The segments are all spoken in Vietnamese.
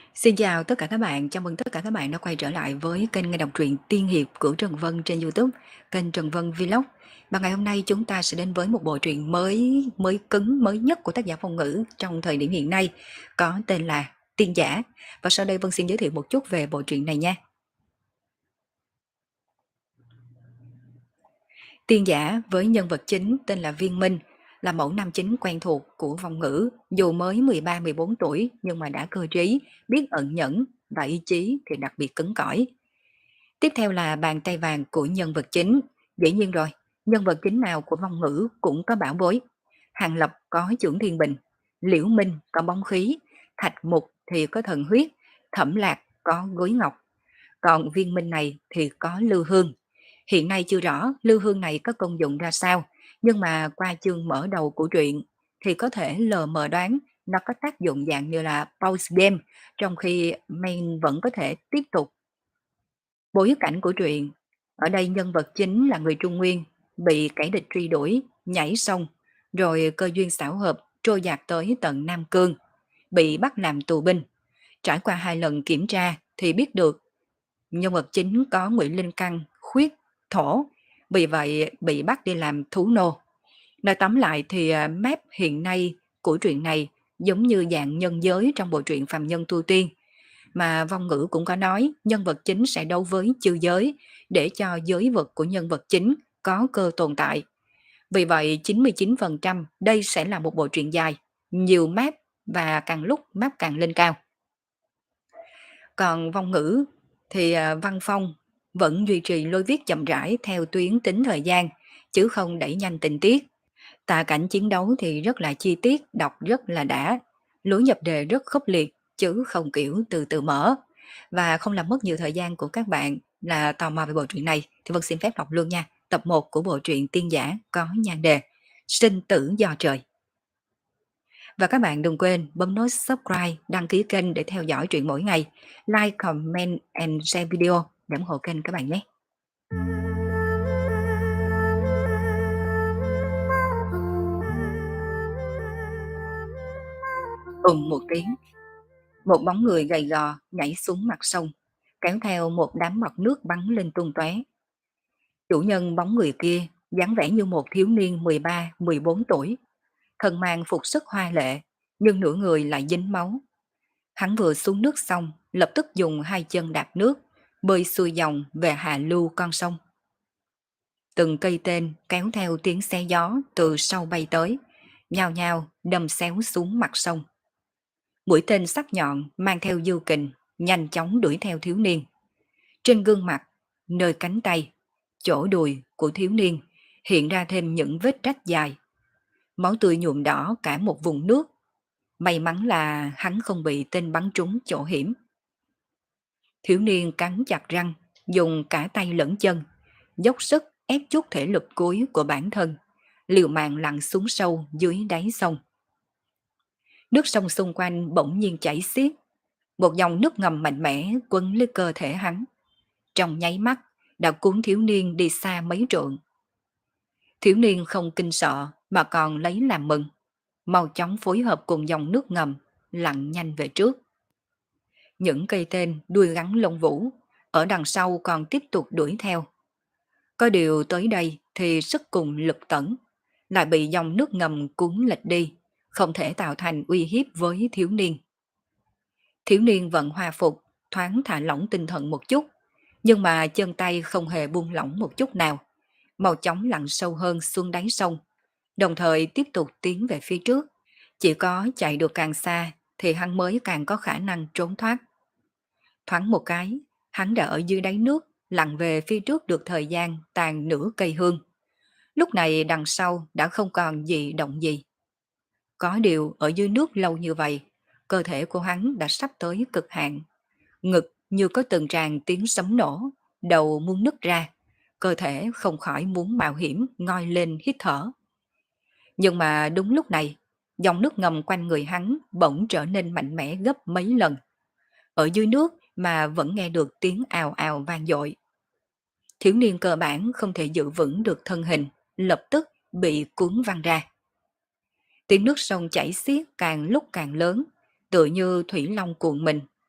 Xin chào tất cả các bạn, chào mừng tất cả các bạn đã quay trở lại với kênh nghe đọc truyện tiên hiệp của Trần Vân trên YouTube, kênh Trần Vân Vlog. Và ngày hôm nay chúng ta sẽ đến với một bộ truyện mới mới cứng mới nhất của tác giả Phong Ngữ trong thời điểm hiện nay, có tên là Tiên Giả. Và sau đây Vân xin giới thiệu một chút về bộ truyện này nha. Tiên Giả với nhân vật chính tên là Viên Minh, là mẫu nam chính quen thuộc của Phong Ngữ, dù mới 13-14 tuổi nhưng mà đã cơ trí, biết ẩn nhẫn và ý chí thì đặc biệt cứng cỏi. Tiếp theo là bàn tay vàng của nhân vật chính. Dĩ nhiên rồi, nhân vật chính nào của Phong Ngữ cũng có bảo bối. Hàng Lập có chưởng thiên bình, Liễu Minh có bóng khí, Thạch Mục thì có thần huyết, Thẩm Lạc có gối ngọc. Còn viên minh này thì có Lưu Hương. Hiện nay chưa rõ Lưu Hương này có công dụng ra sao, nhưng mà qua chương mở đầu của truyện thì có thể lờ mờ đoán nó có tác dụng dạng như là pause game, trong khi main vẫn có thể tiếp tục. Bối cảnh của truyện, ở đây nhân vật chính là người Trung Nguyên, bị kẻ địch truy đuổi, nhảy sông, rồi cơ duyên xảo hợp trôi dạt tới tận Nam Cương, bị bắt làm tù binh. Trải qua 2 lần kiểm tra thì biết được nhân vật chính có ngụy linh căn, khuyết, thổ, vì vậy bị bắt đi làm thú nô. Nói tóm lại thì map hiện nay của truyện này giống như dạng nhân giới trong bộ truyện Phàm Nhân Tu Tiên, mà Vong Ngữ cũng có nói nhân vật chính sẽ đấu với chư giới để cho giới vực của nhân vật chính có cơ tồn tại. Vì vậy 99% đây sẽ là một bộ truyện dài, nhiều map và càng lúc map càng lên cao. Còn Vong Ngữ thì Văn Phong vẫn duy trì lối viết chậm rãi theo tuyến tính thời gian, chứ không đẩy nhanh tình tiết. Tà cảnh chiến đấu thì rất là chi tiết, đọc rất là đã. Lối nhập đề rất khốc liệt, chứ không kiểu từ từ mở. Và không làm mất nhiều thời gian của các bạn là tò mò về bộ truyện này, thì Vân xin phép đọc luôn nha. Tập 1 của bộ truyện Tiên Giả có nhan đề Sinh tử do trời. Và các bạn đừng quên bấm nút subscribe, đăng ký kênh để theo dõi truyện mỗi ngày. Like, comment and share video để ủng hộ kênh các bạn nhé. Một tiếng, một bóng người gầy gò nhảy xuống mặt sông, kéo theo một đám bọt nước bắn lên tung tóe. Chủ nhân bóng người kia dáng vẻ như một thiếu niên 13-14 tuổi, thân mang phục sức hoa lệ, nhưng nửa người lại dính máu. Hắn vừa xuống nước xong, lập tức dùng 2 chân đạp nước, bơi xuôi dòng về hạ lưu con sông. Từng cây tên kéo theo tiếng xé gió từ sau bay tới, nhao nhao đâm xéo xuống mặt sông. Mũi tên sắc nhọn mang theo dư kình, nhanh chóng đuổi theo thiếu niên. Trên gương mặt, nơi cánh tay, chỗ đùi của thiếu niên hiện ra thêm những vết rách dài. Máu tươi nhuộm đỏ cả một vùng nước. May mắn là hắn không bị tên bắn trúng chỗ hiểm. Thiếu niên cắn chặt răng, dùng cả tay lẫn chân, dốc sức ép chút thể lực cuối của bản thân, liều mạng lặn xuống sâu dưới đáy sông. Nước sông xung quanh bỗng nhiên chảy xiết, một dòng nước ngầm mạnh mẽ quấn lấy cơ thể hắn. Trong nháy mắt đã cuốn thiếu niên đi xa mấy trượng. Thiếu niên không kinh sợ mà còn lấy làm mừng, mau chóng phối hợp cùng dòng nước ngầm lặn nhanh về trước. Những cây tên đuôi gắn lông vũ ở đằng sau còn tiếp tục đuổi theo. Có điều tới đây thì sức cùng lực tẩn, lại bị dòng nước ngầm cuốn lệch đi, không thể tạo thành uy hiếp với thiếu niên. Thiếu niên vận hòa phục, thoáng thả lỏng tinh thần một chút, nhưng mà chân tay không hề buông lỏng một chút nào, mau chóng lặn sâu hơn xuống đáy sông, đồng thời tiếp tục tiến về phía trước. Chỉ có chạy được càng xa thì hắn mới càng có khả năng trốn thoát. Thoáng một cái, hắn đã ở dưới đáy nước, lặn về phía trước được thời gian tàn nửa cây hương. Lúc này đằng sau đã không còn gì động gì. Có điều ở dưới nước lâu như vậy, cơ thể của hắn đã sắp tới cực hạn. Ngực như có từng tràng tiếng sấm nổ, đầu muốn nứt ra, cơ thể không khỏi muốn mạo hiểm ngoi lên hít thở. Nhưng mà đúng lúc này, dòng nước ngầm quanh người hắn bỗng trở nên mạnh mẽ gấp mấy lần. Ở dưới nước mà vẫn nghe được tiếng ào ào vang dội. Thiếu niên cơ bản không thể giữ vững được thân hình, lập tức bị cuốn văng ra. Tiếng nước sông chảy xiết càng lúc càng lớn, tựa như thủy long cuộn mình,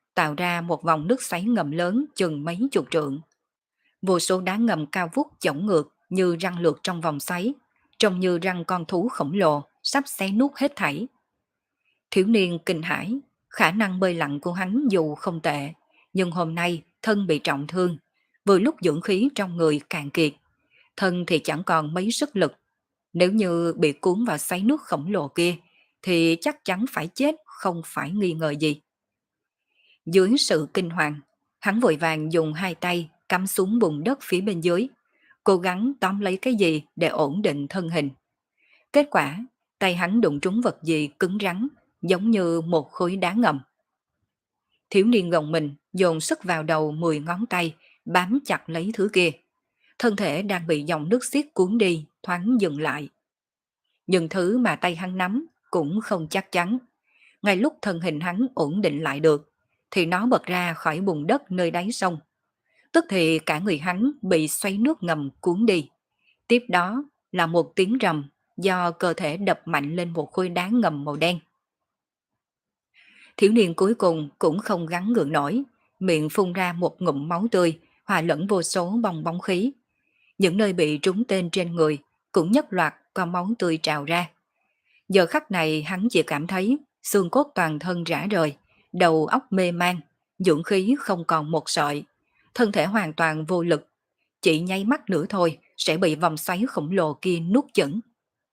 tạo ra một vòng nước xoáy ngầm lớn chừng mấy chục trượng. Vô số đá ngầm cao vút chổng ngược như răng lược trong vòng xoáy, trông như răng con thú khổng lồ sắp xé nuốt hết thảy. Thiếu niên kinh hãi, khả năng bơi lặn của hắn dù không tệ, nhưng hôm nay thân bị trọng thương, vừa lúc dưỡng khí trong người cạn kiệt, thân thì chẳng còn mấy sức lực. Nếu như bị cuốn vào xoáy nước khổng lồ kia, thì chắc chắn phải chết không phải nghi ngờ gì. Dưới sự kinh hoàng, hắn vội vàng dùng hai tay cắm xuống bùn đất phía bên dưới, cố gắng tóm lấy cái gì để ổn định thân hình. Kết quả, tay hắn đụng trúng vật gì cứng rắn, giống như một khối đá ngầm. Thiếu niên gồng mình, dồn sức vào đầu 10 ngón tay, bám chặt lấy thứ kia. Thân thể đang bị dòng nước xiết cuốn đi, thoáng dừng lại. Nhưng thứ mà tay hắn nắm cũng không chắc chắn. Ngay lúc thân hình hắn ổn định lại được, thì nó bật ra khỏi bùn đất nơi đáy sông. Tức thì cả người hắn bị xoáy nước ngầm cuốn đi. Tiếp đó là một tiếng rầm do cơ thể đập mạnh lên một khối đá ngầm màu đen. Thiếu niên cuối cùng cũng không gắng gượng nổi, miệng phun ra một ngụm máu tươi, hòa lẫn vô số bong bóng khí. Những nơi bị trúng tên trên người cũng nhất loạt có máu tươi trào ra. Giờ khắc này hắn chỉ cảm thấy xương cốt toàn thân rã rời, đầu óc mê man, dưỡng khí không còn một sợi, thân thể hoàn toàn vô lực, chỉ nháy mắt nữa thôi sẽ bị vòng xoáy khổng lồ kia nuốt chửng.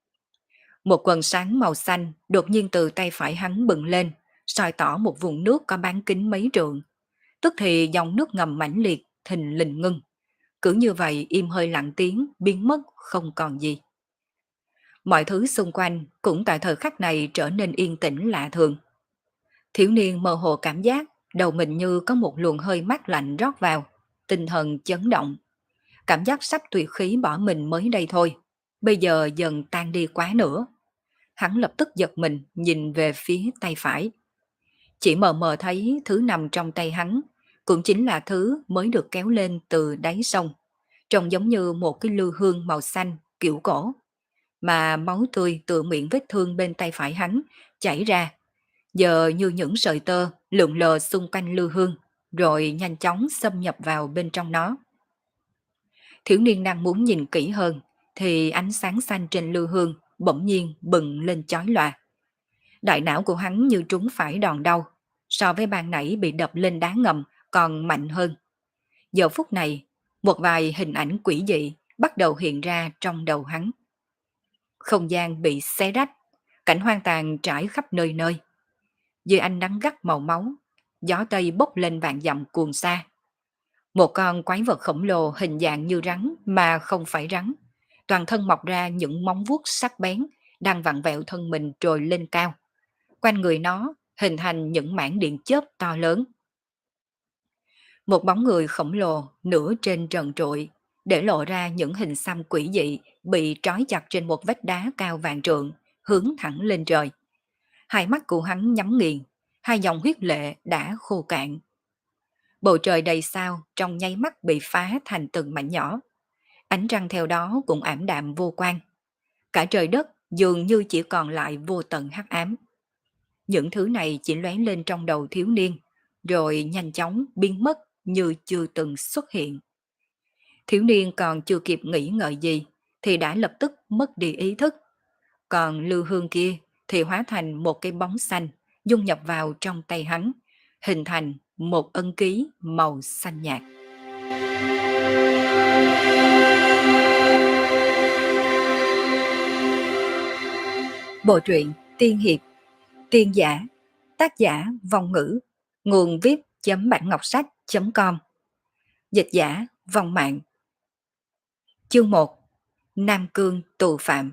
Một quần sáng màu xanh đột nhiên từ tay phải hắn bừng lên, soi tỏ một vùng nước có bán kính mấy trượng. Tức thì dòng nước ngầm mãnh liệt, thình lình ngưng. Cứ như vậy im hơi lặng tiếng, biến mất không còn gì. Mọi thứ xung quanh cũng tại thời khắc này trở nên yên tĩnh lạ thường. Thiếu niên mơ hồ cảm giác đầu mình như có một luồng hơi mát lạnh rót vào, tinh thần chấn động. Cảm giác sắp tuyệt khí bỏ mình mới đây thôi, bây giờ dần tan đi quá nữa. Hắn lập tức giật mình nhìn về phía tay phải. Chỉ mờ mờ thấy thứ nằm trong tay hắn, cũng chính là thứ mới được kéo lên từ đáy sông, trông giống như một cái lư hương màu xanh kiểu cổ, mà máu tươi từ miệng vết thương bên tay phải hắn chảy ra, giờ như những sợi tơ lượn lờ xung quanh lư hương, rồi nhanh chóng xâm nhập vào bên trong nó. Thiếu niên đang muốn nhìn kỹ hơn, thì ánh sáng xanh trên lư hương bỗng nhiên bừng lên chói lòa. Đại não của hắn như trúng phải đòn đau, so với ban nãy bị đập lên đá ngầm còn mạnh hơn. Giờ phút này, một vài hình ảnh quỷ dị bắt đầu hiện ra trong đầu hắn. Không gian bị xé rách, cảnh hoang tàn trải khắp nơi nơi. Dưới ánh nắng gắt màu máu, gió tây bốc lên vạn dặm cuồng xa. Một con quái vật khổng lồ hình dạng như rắn mà không phải rắn, toàn thân mọc ra những móng vuốt sắc bén, đang vặn vẹo thân mình trồi lên cao. Quanh người nó hình thành những mảng điện chớp to lớn. Một bóng người khổng lồ nửa trên trần trụi, để lộ ra những hình xăm quỷ dị bị trói chặt trên một vách đá cao vạn trượng, hướng thẳng lên trời. Hai mắt của hắn nhắm nghiền, hai dòng huyết lệ đã khô cạn. Bầu trời đầy sao trong nháy mắt bị phá thành từng mảnh nhỏ. Ánh trăng theo đó cũng ảm đạm vô quang. Cả trời đất dường như chỉ còn lại vô tận hắc ám. Những thứ này chỉ lóe lên trong đầu thiếu niên, rồi nhanh chóng biến mất như chưa từng xuất hiện. Thiếu niên còn chưa kịp nghĩ ngợi gì, thì đã lập tức mất đi ý thức. Còn lưu hương kia thì hóa thành một cái bóng xanh, dung nhập vào trong tay hắn, hình thành một ân ký màu xanh nhạt. Bộ truyện Tiên Hiệp, tiên giả, tác giả Vong Ngữ, nguồn viết.bản ngọc sách.com, dịch giả Vong Mạng. Chương 1: Nam Cương tù phạm.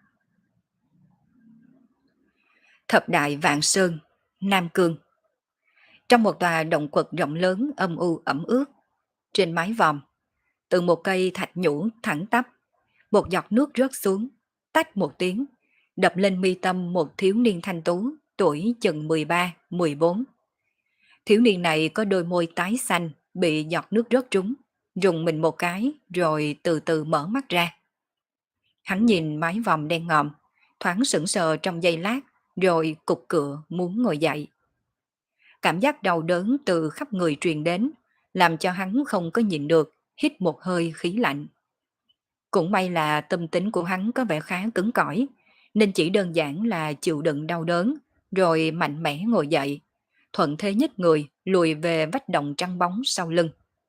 Thập đại Vạn Sơn, Nam Cương. Trong một tòa động quật rộng lớn âm u ẩm ướt, trên mái vòm, từ một cây thạch nhũ thẳng tắp, một giọt nước rớt xuống, tách một tiếng, đập lên mi tâm một thiếu niên thanh tú, tuổi chừng 13-14. Thiếu niên này có đôi môi tái xanh, bị giọt nước rớt trúng, rùng mình một cái rồi từ từ mở mắt ra. Hắn nhìn mái vòm đen ngòm, thoáng sững sờ trong giây lát, rồi cục cựa muốn ngồi dậy. Cảm giác đau đớn từ khắp người truyền đến, làm cho hắn không có nhịn được, hít một hơi khí lạnh. Cũng may là tâm tính của hắn có vẻ khá cứng cỏi, nên chỉ đơn giản là chịu đựng đau đớn, rồi mạnh mẽ ngồi dậy, thuận thế nhích người lùi về vách động trăng bóng sau lưng.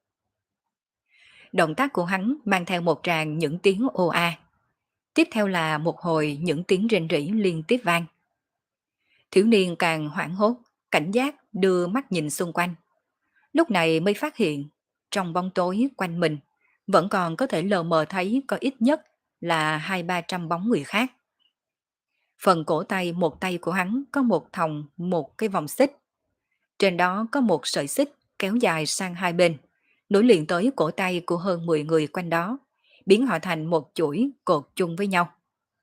Động tác của hắn mang theo một tràng những tiếng ồ a, tiếp theo là một hồi những tiếng rên rỉ liên tiếp vang. Thiếu niên càng hoảng hốt, cảnh giác đưa mắt nhìn xung quanh. Lúc này mới phát hiện, trong bóng tối quanh mình, vẫn còn có thể lờ mờ thấy có ít nhất là 200-300 bóng người khác. Phần cổ tay một tay của hắn có một thòng một cái vòng xích. Trên đó có một sợi xích kéo dài sang hai bên, nối liền tới cổ tay của hơn 10 người quanh đó, biến họ thành một chuỗi cột chung với nhau.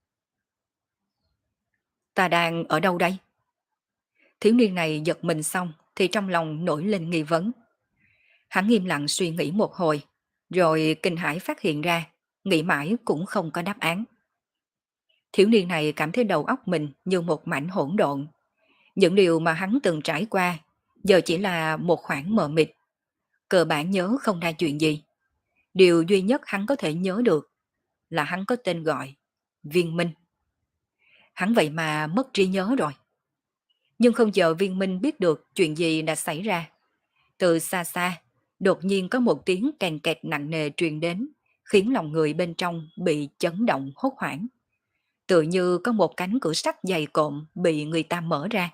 Ta đang ở đâu đây? Thiếu niên này giật mình xong thì trong lòng nổi lên nghi vấn. Hắn im lặng suy nghĩ một hồi, rồi kinh hãi phát hiện ra, nghĩ mãi cũng không có đáp án. Thiếu niên này cảm thấy đầu óc mình như một mảnh hỗn độn. Những điều mà hắn từng trải qua, giờ chỉ là một khoảng mờ mịt. Cơ bản nhớ không ra chuyện gì. Điều duy nhất hắn có thể nhớ được là hắn có tên gọi, Viên Minh. Hắn vậy mà mất trí nhớ rồi. Nhưng không chờ Viên Minh biết được chuyện gì đã xảy ra. Từ xa xa, đột nhiên có một tiếng kèn kẹt nặng nề truyền đến, khiến lòng người bên trong bị chấn động hốt hoảng. Tự như có một cánh cửa sắt dày cộm bị người ta mở ra.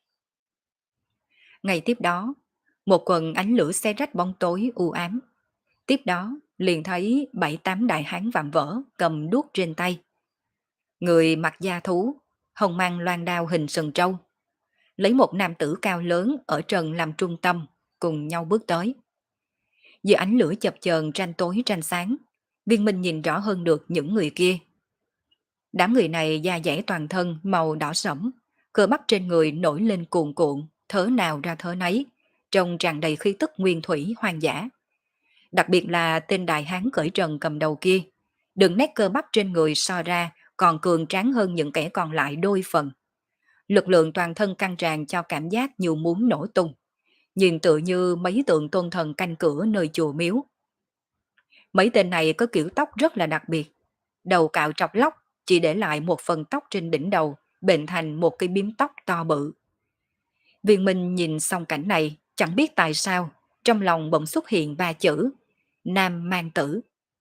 Ngay tiếp đó, một quần ánh lửa xé rách bóng tối u ám. Tiếp đó, liền thấy 7-8 đại hán vạm vỡ cầm đuốc trên tay. Người mặc da thú, hồng mang loan đao hình sừng trâu. Lấy một nam tử cao lớn ở trần làm trung tâm, cùng nhau bước tới. Giữa ánh lửa chập chờn tranh tối tranh sáng, Viên Minh nhìn rõ hơn được những người kia. Đám người này da dẻ toàn thân màu đỏ sẫm, cơ bắp trên người nổi lên cuồn cuộn, thớ nào ra thớ nấy, trông tràn đầy khí tức nguyên thủy hoang dã. Đặc biệt là tên đại hán cởi trần cầm đầu kia, đường nét cơ bắp trên người so ra còn cường tráng hơn những kẻ còn lại đôi phần. Lực lượng toàn thân căng tràn cho cảm giác như muốn nổ tung, nhìn tựa như mấy tượng tôn thần canh cửa nơi chùa miếu. Mấy tên này có kiểu tóc rất là đặc biệt, đầu cạo trọc lóc, chỉ để lại một phần tóc trên đỉnh đầu, bệnh thành một cái bím tóc to bự. Viên Minh nhìn xong cảnh này, chẳng biết tại sao, trong lòng bỗng xuất hiện ba chữ, Nam Mang Tử.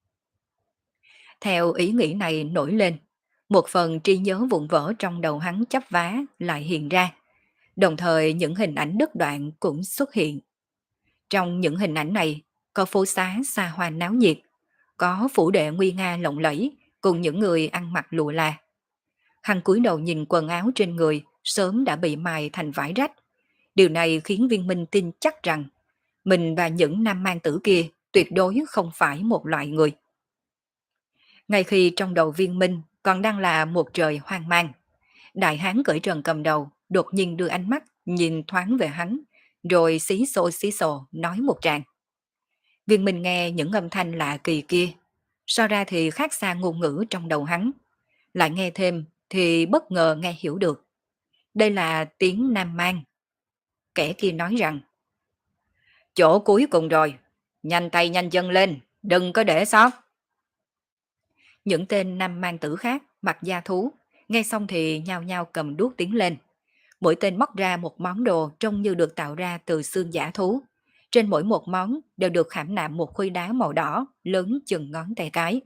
Theo ý nghĩ này nổi lên, một phần trí nhớ vụn vỡ trong đầu hắn chắp vá lại hiện ra, đồng thời những hình ảnh đứt đoạn cũng xuất hiện. Trong những hình ảnh này, có phố xá xa hoa náo nhiệt, có phủ đệ nguy nga lộng lẫy, cùng những người ăn mặc lụa là. Hắn cúi đầu nhìn quần áo trên người sớm đã bị mài thành vải rách. Điều này khiến Viên Minh tin chắc rằng mình và những nam mang tử kia tuyệt đối không phải một loại người. Ngay khi trong đầu Viên Minh còn đang là một trời hoang mang, đại hán cởi trần cầm đầu đột nhiên đưa ánh mắt nhìn thoáng về hắn, rồi xí xồ nói một tràng. Viên Minh nghe những âm thanh lạ kỳ kia, so ra thì khác xa ngôn ngữ trong đầu hắn, lại nghe thêm thì bất ngờ nghe hiểu được. Đây là tiếng Nam Mang. Kẻ kia nói rằng, chỗ cuối cùng rồi, nhanh tay nhanh chân lên, đừng có để sót. Những tên Nam Mang tử khác mặc da thú, nghe xong thì nhao nhao cầm đuốc tiến lên. Mỗi tên móc ra một món đồ trông như được tạo ra từ xương giả thú. Trên mỗi một món đều được khảm nạm một khối đá màu đỏ lớn chừng ngón tay cái.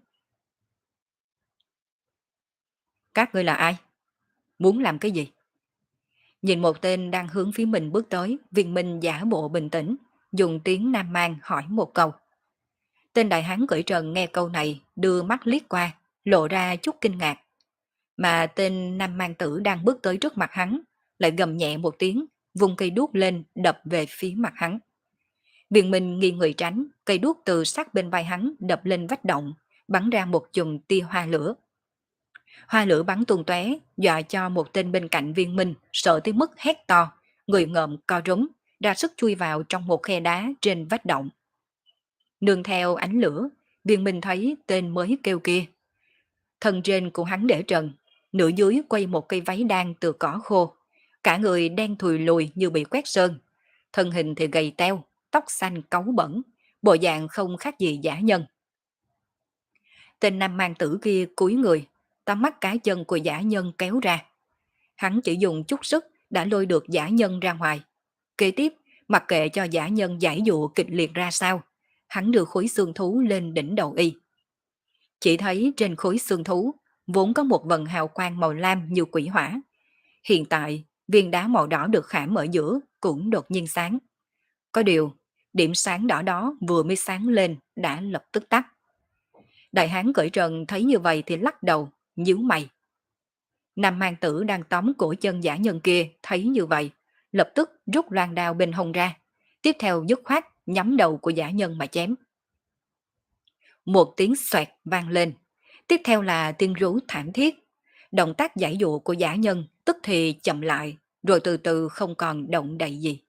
Các ngươi là ai? Muốn làm cái gì? Nhìn một tên đang hướng phía mình bước tới, Viên Minh giả bộ bình tĩnh, dùng tiếng Nam Mang hỏi một câu. Tên đại hán cởi trần nghe câu này, đưa mắt liếc qua, lộ ra chút kinh ngạc. Mà tên Nam Mang tử đang bước tới trước mặt hắn, lại gầm nhẹ một tiếng, vùng cây đuốc lên đập về phía mặt hắn. Viên Minh nghiêng người tránh, cây đuốc từ sát bên vai hắn đập lên vách động, bắn ra một chùm tia hoa lửa. Hoa lửa bắn tung tóe, dọa cho một tên bên cạnh Viên Minh sợ tới mức hét to, người ngợm co rúm, ra sức chui vào trong một khe đá trên vách động. Nương theo ánh lửa, Viên Minh thấy tên mới kêu kia. Thân trên của hắn để trần, nửa dưới quay một cây váy đan từ cỏ khô, cả người đen thùi lùi như bị quét sơn, thân hình thì gầy teo, tóc xanh cáu bẩn, bộ dạng không khác gì dã nhân. Tên nam mang tử kia cúi người, tóm mắt cá chân của dã nhân kéo ra. Hắn chỉ dùng chút sức đã lôi được dã nhân ra ngoài. Kế tiếp, mặc kệ cho dã nhân giải dụ kịch liệt ra sao, hắn đưa khối xương thú lên đỉnh đầu y. Chỉ thấy trên khối xương thú vốn có một vần hào quang màu lam như quỷ hỏa. Hiện tại, viên đá màu đỏ được khảm ở giữa cũng đột nhiên sáng. Có điều, điểm sáng đỏ đó vừa mới sáng lên đã lập tức tắt. Đại hán cởi trần thấy như vậy thì lắc đầu, nhíu mày. Nam mang tử đang tóm cổ chân giả nhân kia thấy như vậy, lập tức rút loan đao bên hông ra, tiếp theo dứt khoát nhắm đầu của giả nhân mà chém. Một tiếng xoẹt vang lên, tiếp theo là tiếng rú thảm thiết. Động tác giải dụ của giả nhân tức thì chậm lại, rồi từ từ không còn động đậy gì.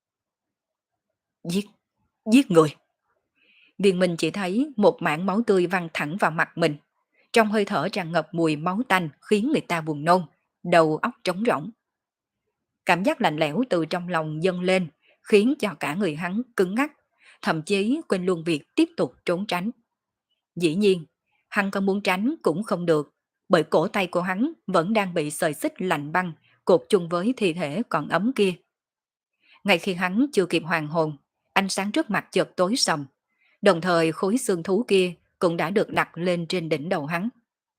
Giết, giết người. Viên Minh chỉ thấy một mảng máu tươi văng thẳng vào mặt mình. Trong hơi thở tràn ngập mùi máu tanh khiến người ta buồn nôn, đầu óc trống rỗng. Cảm giác lạnh lẽo từ trong lòng dâng lên, khiến cho cả người hắn cứng ngắc, thậm chí quên luôn việc tiếp tục trốn tránh. Dĩ nhiên, hắn có muốn tránh cũng không được, bởi cổ tay của hắn vẫn đang bị sợi xích lạnh băng cột chung với thi thể còn ấm kia. Ngay khi hắn chưa kịp hoàn hồn, ánh sáng trước mặt chợt tối sầm, đồng thời khối xương thú kia cũng đã được đặt lên trên đỉnh đầu hắn.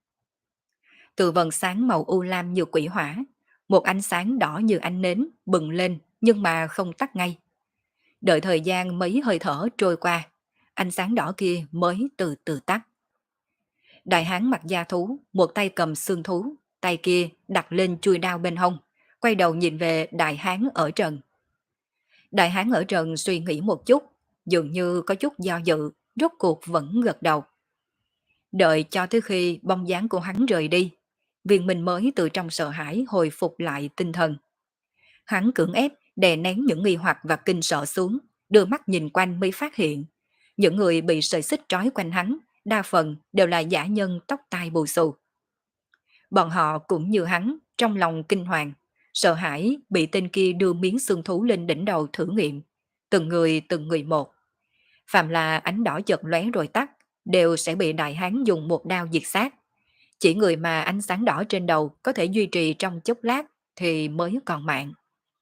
Từ vầng sáng màu u lam như quỷ hỏa, một ánh sáng đỏ như ánh nến bừng lên nhưng mà không tắt ngay. Đợi thời gian mấy hơi thở trôi qua, ánh sáng đỏ kia mới từ từ tắt. Đại hán mặc da thú, một tay cầm xương thú, tay kia đặt lên chuôi đao bên hông, quay đầu nhìn về đại hán ở trần. Đại hán ở trần suy nghĩ một chút, dường như có chút do dự, rốt cuộc vẫn gật đầu. Đợi cho tới khi bóng dáng của hắn rời đi, Viên Minh mới từ trong sợ hãi hồi phục lại tinh thần. Hắn cưỡng ép đè nén những nghi hoặc và kinh sợ xuống, đưa mắt nhìn quanh mới phát hiện. Những người bị sợi xích trói quanh hắn, đa phần đều là dã nhân tóc tai bù xù. Bọn họ cũng như hắn, trong lòng kinh hoàng, sợ hãi bị tên kia đưa miếng xương thú lên đỉnh đầu thử nghiệm. Từng người một. Phạm là ánh đỏ chợt lóe rồi tắt, đều sẽ bị đại hán dùng một đao diệt sát. Chỉ người mà ánh sáng đỏ trên đầu có thể duy trì trong chốc lát thì mới còn mạng.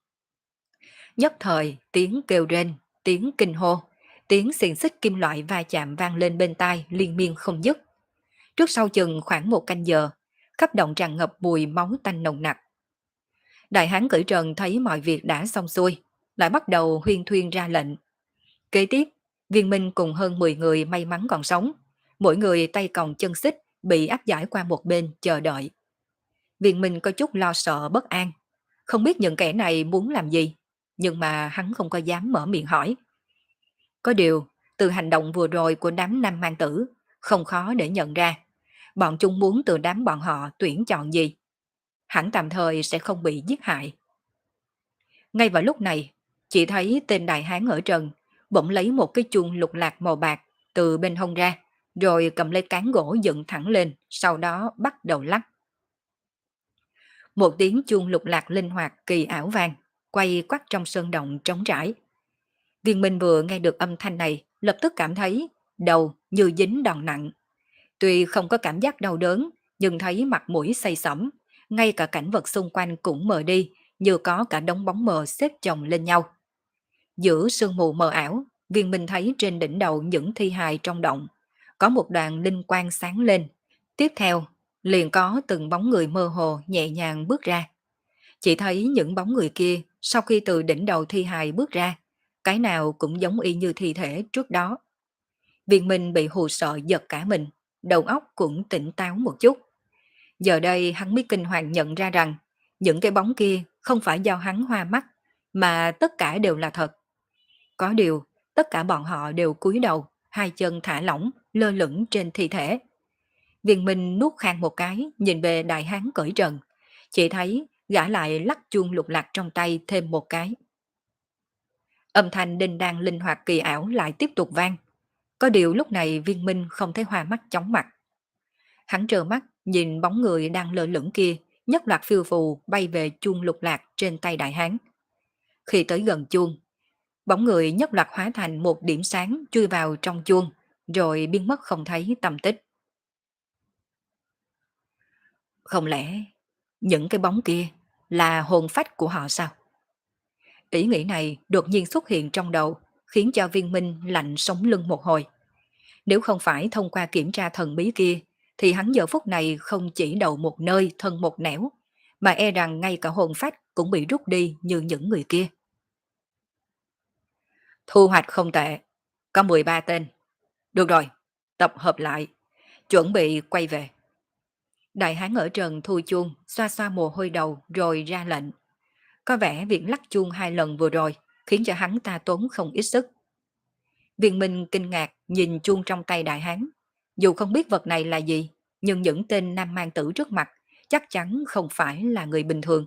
Nhất thời, tiếng kêu rên, tiếng kinh hô, tiếng xiềng xích kim loại va chạm vang lên bên tai liên miên không dứt. Trước sau chừng khoảng một canh giờ, khắp động tràn ngập mùi máu tanh nồng nặc. Đại hán cởi trần thấy mọi việc đã xong xuôi, lại bắt đầu huyên thuyên ra lệnh. Kế tiếp, Viên Minh cùng hơn 10 người may mắn còn sống, mỗi người tay còng chân xích bị áp giải qua một bên chờ đợi. Viên Minh có chút lo sợ bất an, không biết những kẻ này muốn làm gì, nhưng mà hắn không có dám mở miệng hỏi. Có điều, từ hành động vừa rồi của đám nam mang tử, không khó để nhận ra, bọn chúng muốn từ đám bọn họ tuyển chọn gì. Hẳn tạm thời sẽ không bị giết hại. Ngay vào lúc này, chỉ thấy tên đại hán ở trần, bỗng lấy một cái chuông lục lạc màu bạc từ bên hông ra, rồi cầm lấy cán gỗ dựng thẳng lên, sau đó bắt đầu lắc. Một tiếng chuông lục lạc linh hoạt kỳ ảo vang, quay quắt trong sơn động trống trải. Viên Minh vừa nghe được âm thanh này, lập tức cảm thấy đầu như dính đòn nặng. Tuy không có cảm giác đau đớn, nhưng thấy mặt mũi say sẩm, ngay cả cảnh vật xung quanh cũng mờ đi, như có cả đống bóng mờ xếp chồng lên nhau. Giữa sương mù mờ ảo, Viên Minh thấy trên đỉnh đầu những thi hài trong động, có một đoàn linh quang sáng lên. Tiếp theo, liền có từng bóng người mơ hồ nhẹ nhàng bước ra. Chỉ thấy những bóng người kia sau khi từ đỉnh đầu thi hài bước ra, cái nào cũng giống y như thi thể trước đó. Viên Minh bị hù sợ giật cả mình, đầu óc cũng tỉnh táo một chút. Giờ đây hắn mới kinh hoàng nhận ra rằng những cái bóng kia không phải do hắn hoa mắt, mà tất cả đều là thật. Có điều, tất cả bọn họ đều cúi đầu, hai chân thả lỏng, lơ lửng trên thi thể. Viên Minh nuốt khan một cái, nhìn về đại hán cởi trần. Chỉ thấy gã lại lắc chuông lục lạc trong tay thêm một cái. Âm thanh đinh đang linh hoạt kỳ ảo lại tiếp tục vang. Có điều lúc này Viên Minh không thấy hoa mắt chóng mặt. Hắn trơ mắt nhìn bóng người đang lơ lửng kia, nhất loạt phiêu phù bay về chuông lục lạc trên tay đại hán. Khi tới gần chuông, Bóng người nhất loạt hóa thành một điểm sáng chui vào trong chuông, rồi biến mất không thấy tăm tích. Không lẽ những cái bóng kia là hồn phách của họ sao? Ý nghĩ này đột nhiên xuất hiện trong đầu, khiến cho Viên Minh lạnh sống lưng một hồi. Nếu không phải thông qua kiểm tra thần bí kia, thì hắn giờ phút này không chỉ đầu một nơi thân một nẻo, mà e rằng ngay cả hồn phách cũng bị rút đi như những người kia. Thu hoạch không tệ, có 13 tên. Được rồi, tập hợp lại, chuẩn bị quay về. Đại hán ở trần thu chuông, xoa xoa mồ hôi đầu rồi ra lệnh. Có vẻ việc lắc chuông 2 lần vừa rồi khiến cho hắn ta tốn không ít sức. Viên Minh kinh ngạc nhìn chuông trong tay đại hán. Dù không biết vật này là gì, nhưng những tên nam mang tử trước mặt chắc chắn không phải là người bình thường.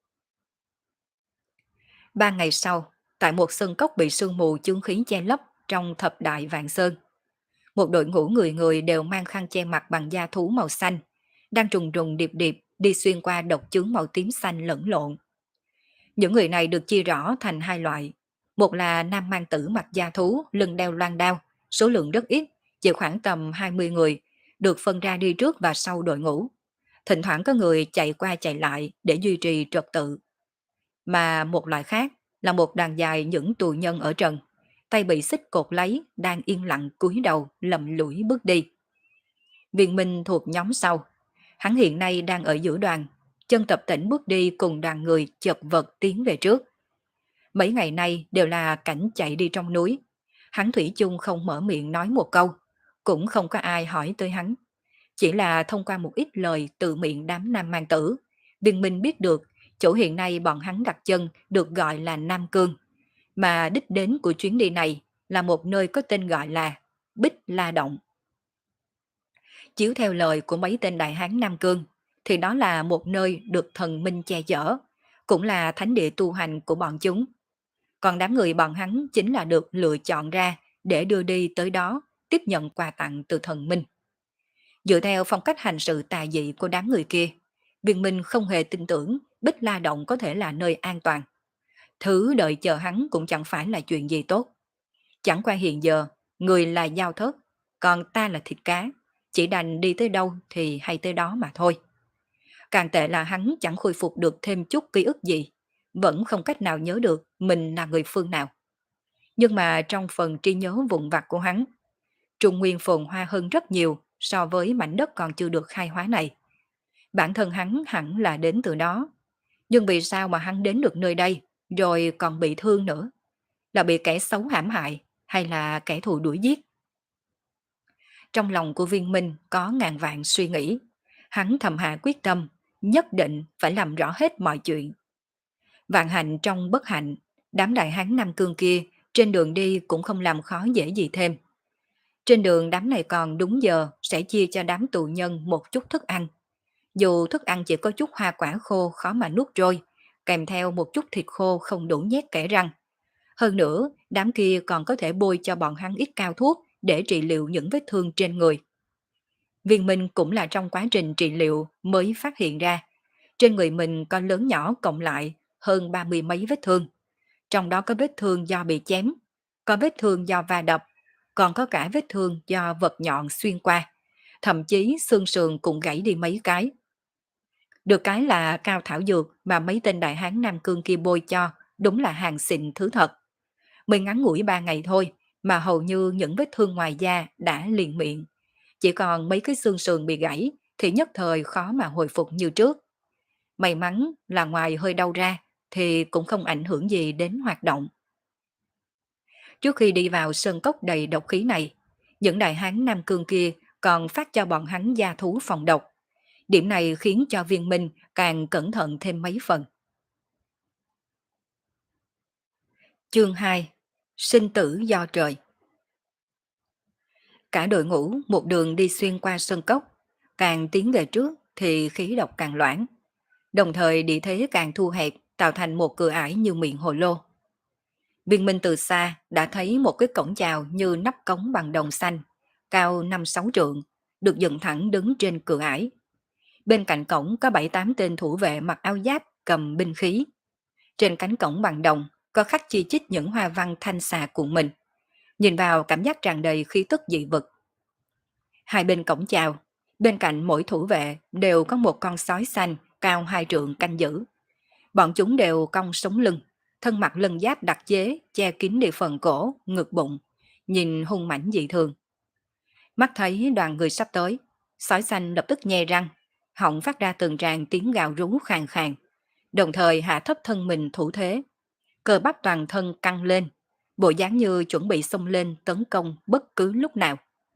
3 ngày sau, tại một sân cốc bị sương mù chướng khí che lấp trong thập đại Vạn Sơn, một đội ngũ người người đều mang khăn che mặt bằng da thú màu xanh, đang trùng trùng điệp điệp đi xuyên qua độc chướng màu tím xanh lẫn lộn. Những người này được chia rõ thành 2 loại. Một là nam mang tử mặc da thú, lưng đeo loan đao, số lượng rất ít, chỉ khoảng tầm 20 người, được phân ra đi trước và sau đội ngũ. Thỉnh thoảng có người chạy qua chạy lại để duy trì trật tự. Mà một loại khác là một đàn dài những tù nhân ở trần, tay bị xích cột lấy, đang yên lặng cúi đầu lầm lũi bước đi. Viên Minh thuộc nhóm sau. Hắn hiện nay đang ở giữa đoàn, chân tập tễnh bước đi cùng đoàn người chật vật tiến về trước. Mấy ngày nay đều là cảnh chạy đi trong núi. Hắn thủy chung không mở miệng nói một câu, cũng không có ai hỏi tới hắn. Chỉ là thông qua một ít lời từ miệng đám nam mang tử, Viên Minh biết được chỗ hiện nay bọn hắn đặt chân được gọi là Nam Cương, mà đích đến của chuyến đi này là một nơi có tên gọi là Bích La Động. Chiếu theo lời của mấy tên đại hán Nam Cương, thì đó là một nơi được thần minh che chở, cũng là thánh địa tu hành của bọn chúng. Còn đám người bọn hắn chính là được lựa chọn ra để đưa đi tới đó, tiếp nhận quà tặng từ thần minh. Dựa theo phong cách hành sự tà dị của đám người kia, Viên Minh không hề tin tưởng Bích La Động có thể là nơi an toàn. Thứ đợi chờ hắn cũng chẳng phải là chuyện gì tốt. Chẳng qua hiện giờ, người là giao thớt, còn ta là thịt cá, chỉ đành đi tới đâu thì hay tới đó mà thôi. Càng tệ là hắn chẳng khôi phục được thêm chút ký ức gì, vẫn không cách nào nhớ được mình là người phương nào. Nhưng mà trong phần trí nhớ vụn vặt của hắn, Trung Nguyên phồn hoa hơn rất nhiều so với mảnh đất còn chưa được khai hóa này. Bản thân hắn hẳn là đến từ đó. Nhưng vì sao mà hắn đến được nơi đây, rồi còn bị thương nữa? Là bị kẻ xấu hãm hại, hay là kẻ thù đuổi giết? Trong lòng của Viên Minh có ngàn vạn suy nghĩ. Hắn thầm hạ quyết tâm, nhất định phải làm rõ hết mọi chuyện. Vạn hạnh trong bất hạnh, đám đại hán Nam Cương kia trên đường đi cũng không làm khó dễ gì thêm. Trên đường đám này còn đúng giờ sẽ chia cho đám tù nhân một chút thức ăn. Dù thức ăn chỉ có chút hoa quả khô khó mà nuốt trôi, kèm theo một chút thịt khô không đủ nhét kẽ răng. Hơn nữa, đám kia còn có thể bôi cho bọn hắn ít cao thuốc để trị liệu những vết thương trên người. Viên Minh cũng là trong quá trình trị liệu mới phát hiện ra, trên người mình có lớn nhỏ cộng lại hơn 30 mấy vết thương. Trong đó có vết thương do bị chém, có vết thương do va đập, còn có cả vết thương do vật nhọn xuyên qua. Thậm chí xương sườn cũng gãy đi mấy cái. Được cái là cao thảo dược mà mấy tên đại hán Nam Cương kia bôi cho, đúng là hàng xịn thứ thật. Mới ngắn ngủi 3 ngày thôi, mà hầu như những vết thương ngoài da đã liền miệng. Chỉ còn mấy cái xương sườn bị gãy thì nhất thời khó mà hồi phục như trước. May mắn là ngoài hơi đau ra thì cũng không ảnh hưởng gì đến hoạt động. Trước khi đi vào sơn cốc đầy độc khí này, những đại hán Nam Cương kia còn phát cho bọn hắn gia thú phòng độc. Điểm này khiến cho Viên Minh càng cẩn thận thêm mấy phần. Chương 2: Sinh tử do trời. Cả đội ngũ một đường đi xuyên qua sơn cốc, càng tiến về trước thì khí độc càng loãng. Đồng thời địa thế càng thu hẹp, tạo thành một cửa ải như miệng hồ lô. Viên Minh từ xa đã thấy một cái cổng chào như nắp cống bằng đồng xanh, cao 5-6 trượng, được dựng thẳng đứng trên cửa ải. Bên cạnh cổng có 7-8 tên thủ vệ mặc áo giáp cầm binh khí. Trên cánh cổng bằng đồng có khắc chi chít những hoa văn thanh xà của mình. Nhìn vào cảm giác tràn đầy khí tức dị vực. Hai bên cổng chào, bên cạnh mỗi thủ vệ đều có một con sói xanh cao 2 trượng canh giữ. Bọn chúng đều cong sống lưng, thân mặc lân giáp đặc chế che kín địa phần cổ, ngực bụng, nhìn hung mãnh dị thường. Mắt thấy đoàn người sắp tới, sói xanh lập tức nhe răng, họng phát ra từng tràng tiếng gào rú khàn khàn, đồng thời hạ thấp thân mình thủ thế, cơ bắp toàn thân căng lên, bộ dáng như chuẩn bị xông lên tấn công bất cứ lúc nào.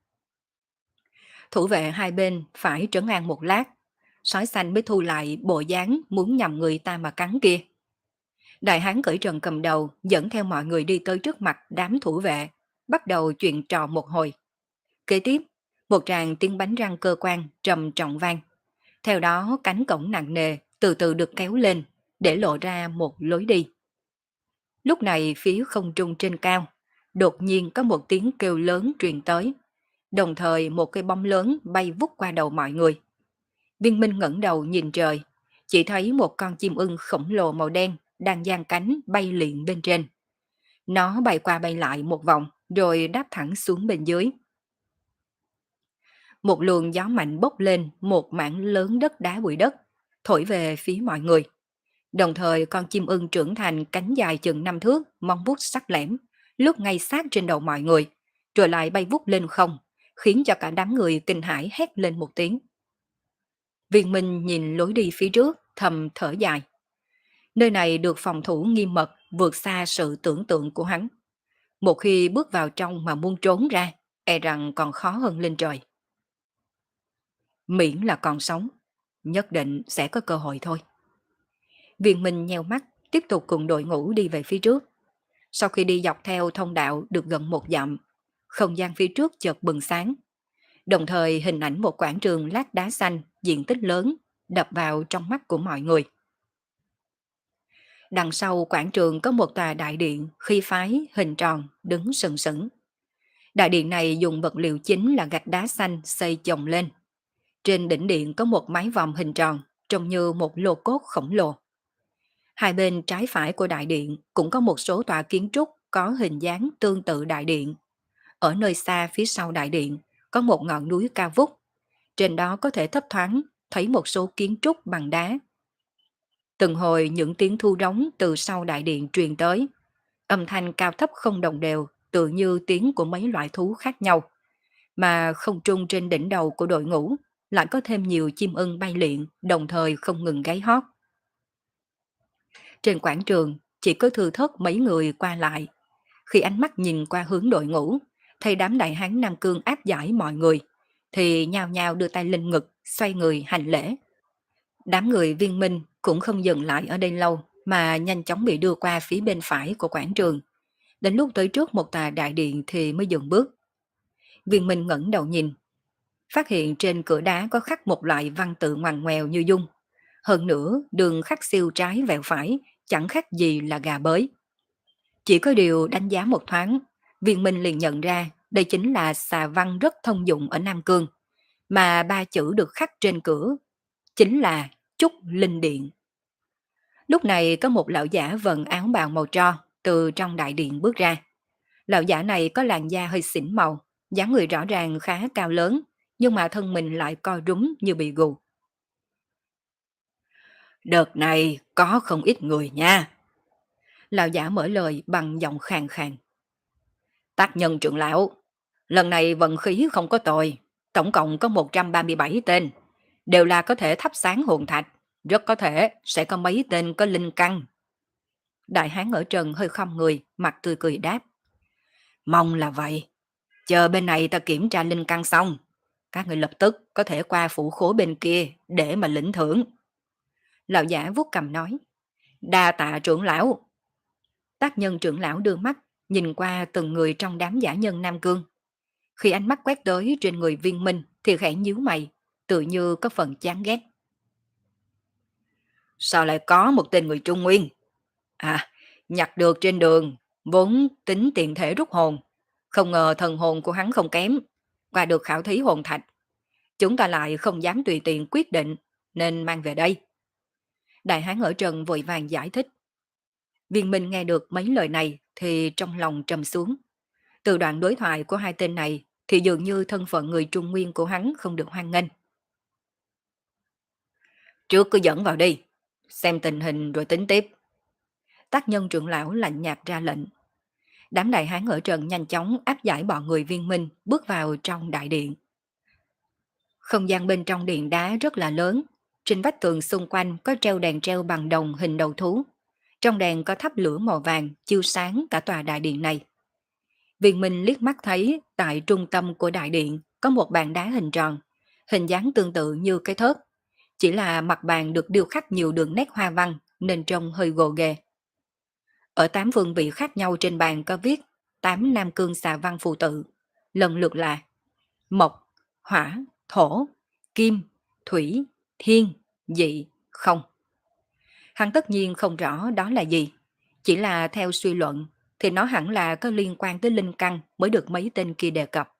Thủ vệ hai bên phải trấn an một lát, sói xanh mới thu lại bộ dáng muốn nhằm người ta mà cắn kia. Đại hán cởi trần cầm đầu dẫn theo mọi người đi tới trước mặt đám thủ vệ, bắt đầu chuyện trò một hồi. Kế tiếp, một tràng tiếng bánh răng cơ quan trầm trọng vang. Theo đó cánh cổng nặng nề từ từ được kéo lên để lộ ra một lối đi. Lúc này phía không trung trên cao, đột nhiên có một tiếng kêu lớn truyền tới. Đồng thời một cây bóng lớn bay vút qua đầu mọi người. Viên Minh ngẩng đầu nhìn trời, chỉ thấy một con chim ưng khổng lồ màu đen đang giang cánh bay lượn bên trên. Nó bay qua bay lại một vòng rồi đáp thẳng xuống bên dưới. Một luồng gió mạnh bốc lên một mảng lớn đất đá bụi đất, thổi về phía mọi người. Đồng thời con chim ưng trưởng thành cánh dài chừng 5 thước, móng vuốt sắc lẻm, lướt ngay sát trên đầu mọi người, rồi lại bay vút lên không, khiến cho cả đám người kinh hãi hét lên một tiếng. Viên Minh nhìn lối đi phía trước, thầm thở dài. Nơi này được phòng thủ nghiêm mật, vượt xa sự tưởng tượng của hắn. Một khi bước vào trong mà muốn trốn ra, e rằng còn khó hơn lên trời. Miễn là còn sống, nhất định sẽ có cơ hội thôi. Viên Minh nheo mắt, tiếp tục cùng đội ngũ đi về phía trước. Sau khi đi dọc theo thông đạo được gần 1 dặm, không gian phía trước chợt bừng sáng. Đồng thời hình ảnh một quảng trường lát đá xanh diện tích lớn đập vào trong mắt của mọi người. Đằng sau quảng trường có một tòa đại điện khí phái hình tròn đứng sừng sững. Đại điện này dùng vật liệu chính là gạch đá xanh xây chồng lên. Trên đỉnh điện có một mái vòm hình tròn trông như một lô cốt khổng lồ. Hai bên trái phải của đại điện cũng có một số tòa kiến trúc có hình dáng tương tự đại điện. Ở nơi xa phía sau đại điện có một ngọn núi cao vút. Trên đó có thể thấp thoáng thấy một số kiến trúc bằng đá. Từng hồi những tiếng thu rống từ sau đại điện truyền tới. Âm thanh cao thấp không đồng đều, tự như tiếng của mấy loại thú khác nhau. Mà không trung trên đỉnh đầu của đội ngũ lại có thêm nhiều chim ưng bay lượn, đồng thời không ngừng gáy hót. Trên quảng trường chỉ có thư thớt mấy người qua lại. Khi ánh mắt nhìn qua hướng đội ngũ, thấy đám đại hán Nam Cương áp giải mọi người, thì nhao nhao đưa tay lên ngực, xoay người hành lễ. Đám người Viên Minh cũng không dừng lại ở đây lâu, mà nhanh chóng bị đưa qua phía bên phải của quảng trường. Đến lúc tới trước một tòa đại điện thì mới dừng bước. Viên Minh ngẩng đầu nhìn, phát hiện trên cửa đá có khắc một loại văn tự ngoằn ngoèo như dung. Hơn nữa, đường khắc siêu trái vẹo phải, chẳng khác gì là gà bới. Chỉ có điều đánh giá một thoáng, Viên Minh liền nhận ra đây chính là xà văn rất thông dụng ở Nam Cương, mà 3 chữ được khắc trên cửa chính là Trúc Linh Điện. Lúc này có một lão giả vận áo bào màu tro từ trong đại điện bước ra. Lão giả này có làn da hơi xỉn màu, dáng người rõ ràng khá cao lớn, nhưng mà thân mình lại co rúm như bị gù. Đợt này có không ít người nha. Lão giả mở lời bằng giọng khàn khàn. Tác nhân trưởng lão, lần này vận khí không có tồi, tổng cộng có 137 tên, đều là có thể thắp sáng hồn thạch, rất có thể sẽ có mấy tên có linh căn. Đại hán ở trần hơi khom người, mặt tươi cười đáp. Mong là vậy, chờ bên này ta kiểm tra linh căn xong, các người lập tức có thể qua phủ khố bên kia để mà lĩnh thưởng. Lão giả vuốt cằm nói. Đa tạ trưởng lão. Tác nhân trưởng lão đưa mắt, nhìn qua từng người trong đám giả nhân Nam Cương. Khi ánh mắt quét tới trên người Viên Minh thì khẽ nhíu mày, tự như có phần chán ghét. Sao lại có một tên người Trung Nguyên? À, nhặt được trên đường, vốn tính tiện thể rút hồn. Không ngờ thần hồn của hắn không kém, qua được khảo thí hồn thạch. Chúng ta lại không dám tùy tiện quyết định, nên mang về đây. Đại hán ở trần vội vàng giải thích. Viên Minh nghe được mấy lời này thì trong lòng trầm xuống. Từ đoạn đối thoại của hai tên này thì dường như thân phận người Trung Nguyên của hắn không được hoan nghênh. Trước cứ dẫn vào đi, xem tình hình rồi tính tiếp. Tác nhân trưởng lão lạnh nhạt ra lệnh. Đám đại hán ở trần nhanh chóng áp giải bọn người Viên Minh bước vào trong đại điện. Không gian bên trong điện đá rất là lớn. Trên vách tường xung quanh có treo đèn treo bằng đồng hình đầu thú. Trong đèn có thắp lửa màu vàng chiếu sáng cả tòa đại điện này. Viên Minh liếc mắt thấy tại trung tâm của đại điện có một bàn đá hình tròn, hình dáng tương tự như cái thớt. Chỉ là mặt bàn được điêu khắc nhiều đường nét hoa văn nên trông hơi gồ ghề. Ở 8 vương vị khác nhau trên bàn có viết 8 nam cương xà văn phù tự, lần lượt là mộc, hỏa, thổ, kim, thủy, thiên, dị, không. Hắn tất nhiên không rõ đó là gì, chỉ là theo suy luận thì nó hẳn là có liên quan tới linh căn mới được mấy tên kia đề cập.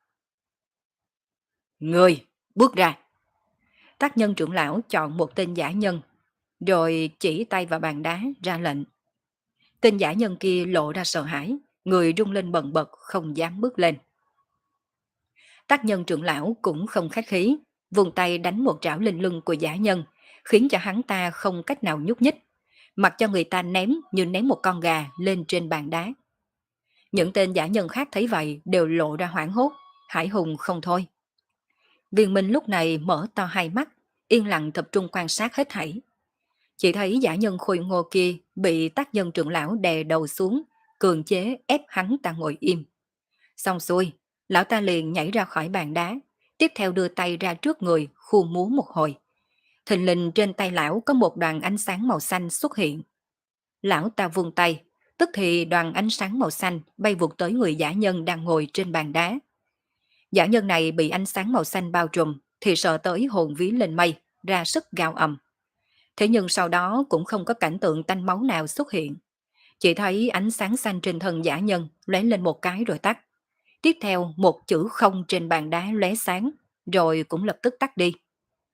Người, bước ra. Tác nhân trưởng lão chọn một tên giả nhân, rồi chỉ tay vào bàn đá ra lệnh. Tên giả nhân kia lộ ra sợ hãi, người rung lên bần bật không dám bước lên. Tác nhân trưởng lão cũng không khách khí, vùng tay đánh một trảo lên lưng của giả nhân, khiến cho hắn ta không cách nào nhúc nhích, mặc cho người ta ném như ném một con gà lên trên bàn đá. Những tên giả nhân khác thấy vậy đều lộ ra hoảng hốt, hải hùng không thôi. Viên Minh lúc này mở to hai mắt, yên lặng tập trung quan sát hết thảy. Chỉ thấy giả nhân khôi ngô kia bị tác nhân trưởng lão đè đầu xuống, cường chế ép hắn ta ngồi im. Xong xuôi, lão ta liền nhảy ra khỏi bàn đá, tiếp theo đưa tay ra trước người, khu múa một hồi. Thình lình trên tay lão có một đoàn ánh sáng màu xanh xuất hiện. Lão ta vung tay, tức thì đoàn ánh sáng màu xanh bay vụt tới người giả nhân đang ngồi trên bàn đá. Giả nhân này bị ánh sáng màu xanh bao trùm thì sợ tới hồn vía lên mây, ra sức gào ầm. Thế nhưng sau đó cũng không có cảnh tượng tanh máu nào xuất hiện. Chỉ thấy ánh sáng xanh trên thân giả nhân lóe lên một cái rồi tắt. Tiếp theo một chữ không trên bàn đá lóe sáng, rồi cũng lập tức tắt đi.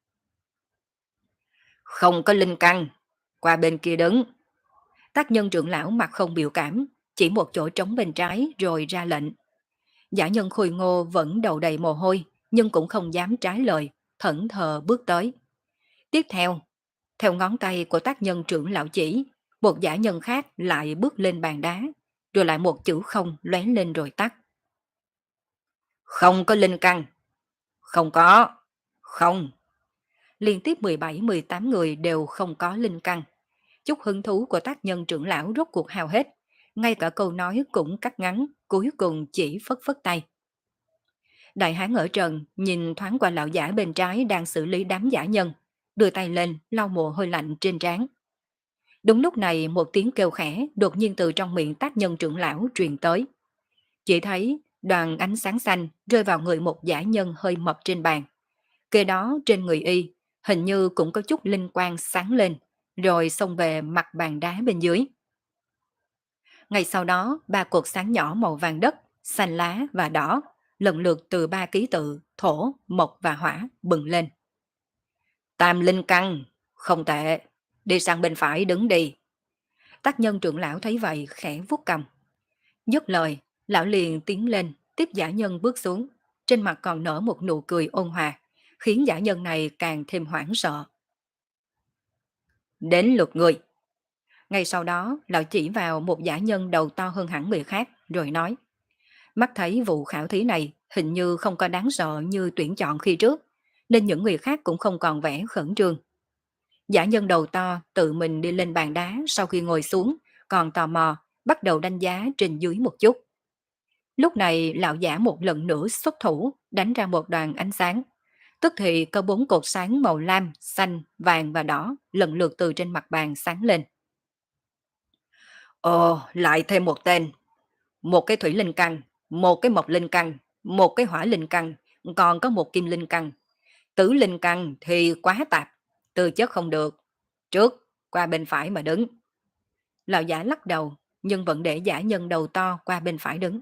Không có linh căn, qua bên kia đứng. Tác nhân trưởng lão mặt không biểu cảm, chỉ một chỗ trống bên trái rồi ra lệnh. Giả nhân khôi ngô vẫn đầu đầy mồ hôi, nhưng cũng không dám trái lời, thẫn thờ bước tới. Tiếp theo ngón tay của tác nhân trưởng lão chỉ, một giả nhân khác lại bước lên bàn đá, rồi lại một chữ không lóe lên rồi tắt. Không có linh căn. Không có. Không. Liên tiếp 17-18 người đều không có linh căn. Chút hứng thú của tác nhân trưởng lão rốt cuộc hao hết, ngay cả câu nói cũng cắt ngắn, cuối cùng chỉ phất phất tay. Đại hán ở trần nhìn thoáng qua lão giả bên trái đang xử lý đám giả nhân, đưa tay lên lau mồ hôi lạnh trên trán. Đúng lúc này một tiếng kêu khẽ đột nhiên từ trong miệng tác nhân trưởng lão truyền tới. Chỉ thấy đoàn ánh sáng xanh rơi vào người một giả nhân hơi mập trên bàn. Kế đó trên người y hình như cũng có chút linh quang sáng lên, rồi xông về mặt bàn đá bên dưới. Ngay sau đó, ba cột sáng nhỏ màu vàng đất, xanh lá và đỏ, lần lượt từ ba ký tự thổ, mộc và hỏa bừng lên. Tam linh căn, không tệ, đi sang bên phải đứng đi. Tác nhân trưởng lão thấy vậy khẽ vuốt cầm. Dứt lời, lão liền tiến lên, tiếp giả nhân bước xuống, trên mặt còn nở một nụ cười ôn hòa, khiến giả nhân này càng thêm hoảng sợ. Đến lượt người. Ngay sau đó, lão chỉ vào một giả nhân đầu to hơn hẳn người khác, rồi nói. Mắt thấy vụ khảo thí này hình như không có đáng sợ như tuyển chọn khi trước, nên những người khác cũng không còn vẻ khẩn trương. Giả nhân đầu to tự mình đi lên bàn đá sau khi ngồi xuống, còn tò mò, bắt đầu đánh giá trên dưới một chút. Lúc này lão giả một lần nữa xuất thủ, đánh ra một đoàn ánh sáng. Tức thì có 4 cột sáng màu lam, xanh, vàng và đỏ lần lượt từ trên mặt bàn sáng lên. Ồ, lại thêm một tên. Một cái thủy linh căn, một cái mộc linh căn, một cái hỏa linh căn, còn có một kim linh căn. Tứ linh căn thì quá tạp, tư chất không được. Trước, qua bên phải mà đứng. Lão giả lắc đầu, nhưng vẫn để giả nhân đầu to qua bên phải đứng.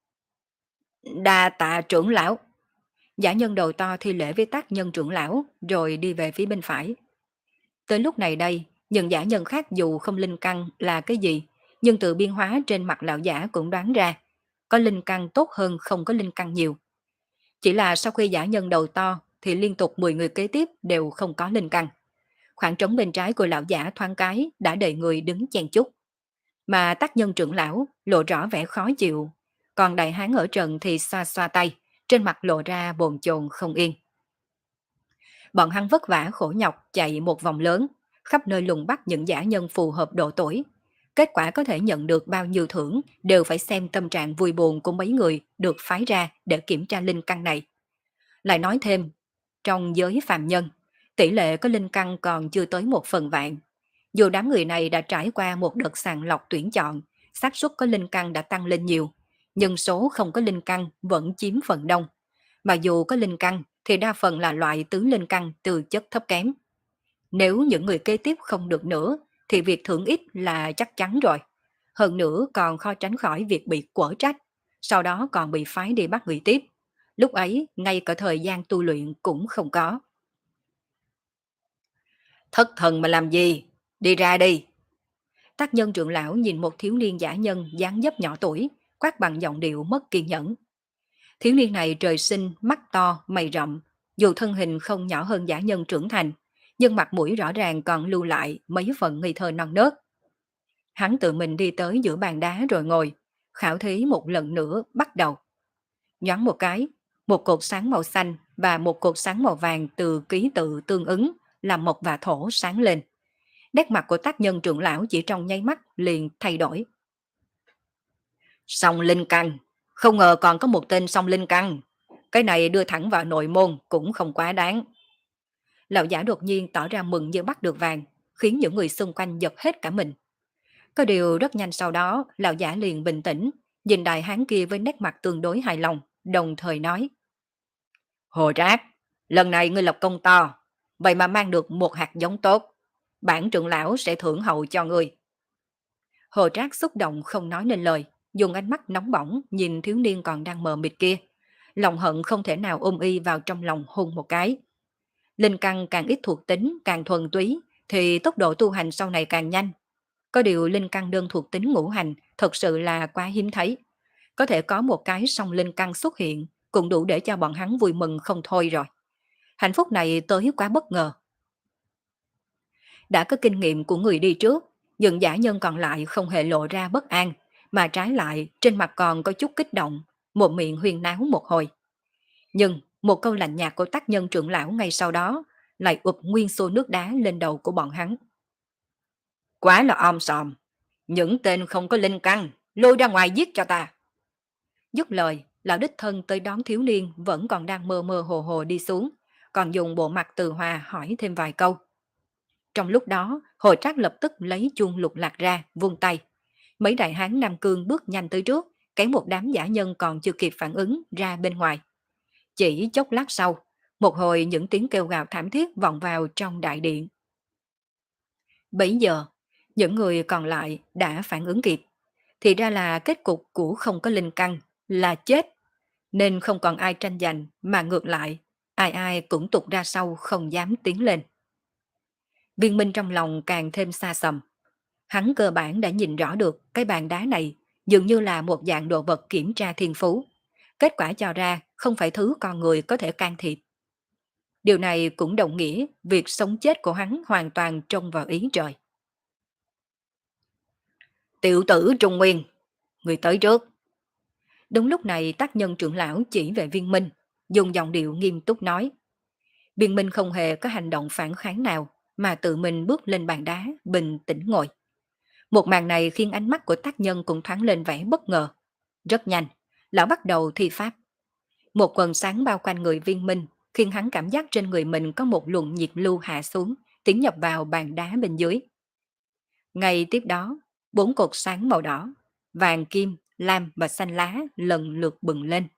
Đa tạ trưởng lão. Giả nhân đầu to thi lễ với tác nhân trưởng lão, rồi đi về phía bên phải. Tới lúc này đây, những giả nhân khác dù không linh căn là cái gì, nhưng từ biên hóa trên mặt lão giả cũng đoán ra, có linh căn tốt hơn không có linh căn nhiều. Chỉ là sau khi giả nhân đầu to thì liên tục 10 người kế tiếp đều không có linh căn. Khoảng trống bên trái của lão giả thoáng cái đã đầy người đứng chen chúc. Mà tác nhân trưởng lão lộ rõ vẻ khó chịu, còn đại hán ở trần thì xoa xoa tay, trên mặt lộ ra bồn chồn không yên. Bọn hắn vất vả khổ nhọc chạy một vòng lớn, khắp nơi lùng bắt những giả nhân phù hợp độ tuổi. Kết quả có thể nhận được bao nhiêu thưởng đều phải xem tâm trạng vui buồn của mấy người được phái ra để kiểm tra linh căn này. Lại nói thêm, trong giới phàm nhân, tỷ lệ có linh căn còn chưa tới 1/1000. Dù đám người này đã trải qua một đợt sàng lọc tuyển chọn, xác suất có linh căn đã tăng lên nhiều, nhưng số không có linh căn vẫn chiếm phần đông. Mà dù có linh căn thì đa phần là loại tứ linh căn từ chất thấp kém. Nếu những người kế tiếp không được nữa, thì việc thưởng ít là chắc chắn rồi. Hơn nữa còn khó tránh khỏi việc bị quở trách, sau đó còn bị phái đi bắt người tiếp. Lúc ấy, ngay cả thời gian tu luyện cũng không có. Thất thần mà làm gì? Đi ra đi! Tác nhân trưởng lão nhìn một thiếu niên giả nhân dáng dấp nhỏ tuổi, quát bằng giọng điệu mất kiên nhẫn. Thiếu niên này trời sinh, mắt to, mày rậm, dù thân hình không nhỏ hơn giả nhân trưởng thành, nhưng mặt mũi rõ ràng còn lưu lại mấy phần ngây thơ non nớt. Hắn tự mình đi tới giữa bàn đá rồi ngồi, khảo thí một lần nữa bắt đầu. Nhoáng một cái, một cột sáng màu xanh và một cột sáng màu vàng từ ký tự tương ứng làm mộc và thổ sáng lên. Nét mặt của tác nhân trưởng lão chỉ trong nháy mắt liền thay đổi. Song linh căn, không ngờ còn có một tên song linh căn. Cái này đưa thẳng vào nội môn cũng không quá đáng. Lão giả đột nhiên tỏ ra mừng như bắt được vàng, khiến những người xung quanh giật hết cả mình. Có điều rất nhanh sau đó, lão giả liền bình tĩnh, nhìn đại hán kia với nét mặt tương đối hài lòng, đồng thời nói. Hồ Trác, lần này ngươi lập công to, vậy mà mang được một hạt giống tốt. Bản trưởng lão sẽ thưởng hậu cho ngươi. Hồ Trác xúc động không nói nên lời, dùng ánh mắt nóng bỏng nhìn thiếu niên còn đang mờ mịt kia. Lòng hận không thể nào ôm y vào trong lòng hôn một cái. Linh căn càng ít thuộc tính, càng thuần túy, thì tốc độ tu hành sau này càng nhanh. Có điều linh căn đơn thuộc tính ngũ hành thật sự là quá hiếm thấy. Có thể có một cái song linh căn xuất hiện, cũng đủ để cho bọn hắn vui mừng không thôi rồi. Hạnh phúc này tới quá bất ngờ. Đã có kinh nghiệm của người đi trước, những giả nhân còn lại không hề lộ ra bất an, mà trái lại trên mặt còn có chút kích động, một miệng huyên náo một hồi. Nhưng một câu lạnh nhạt của tác nhân trưởng lão ngay sau đó lại ụp nguyên xô nước đá lên đầu của bọn hắn. Quá là om sòm, những tên không có linh căn, lôi ra ngoài giết cho ta. Dứt lời, lão đích thân tới đón thiếu niên vẫn còn đang mơ mơ hồ hồ đi xuống, còn dùng bộ mặt từ hòa hỏi thêm vài câu. Trong lúc đó, Hồ Trác lập tức lấy chuông lục lạc ra, vung tay. Mấy đại hán Nam Cương bước nhanh tới trước, kéo một đám giả nhân còn chưa kịp phản ứng ra bên ngoài. Chỉ chốc lát sau, một hồi những tiếng kêu gào thảm thiết vọng vào trong đại điện. Bấy giờ, những người còn lại đã phản ứng kịp. Thì ra là kết cục của không có linh căn là chết, nên không còn ai tranh giành mà ngược lại, ai ai cũng tụt ra sau không dám tiến lên. Viên Minh trong lòng càng thêm xa xăm. Hắn cơ bản đã nhìn rõ được cái bàn đá này dường như là một dạng đồ vật kiểm tra thiên phú. Kết quả cho ra không phải thứ con người có thể can thiệp. Điều này cũng đồng nghĩa việc sống chết của hắn hoàn toàn trông vào ý trời. Tiểu tử Trung Nguyên, người tới trước. Đúng lúc này tác nhân trưởng lão chỉ về Viên Minh, dùng giọng điệu nghiêm túc nói. Viên Minh không hề có hành động phản kháng nào, mà tự mình bước lên bàn đá, bình tĩnh ngồi. Một màn này khiến ánh mắt của tác nhân cũng thoáng lên vẻ bất ngờ. Rất nhanh, lão bắt đầu thi pháp. Một quần sáng bao quanh người Viên Minh, khiến hắn cảm giác trên người mình có một luồng nhiệt lưu hạ xuống, tiến nhập vào bàn đá bên dưới. Ngay tiếp đó, bốn cột sáng màu đỏ, vàng kim, lam và xanh lá lần lượt bừng lên.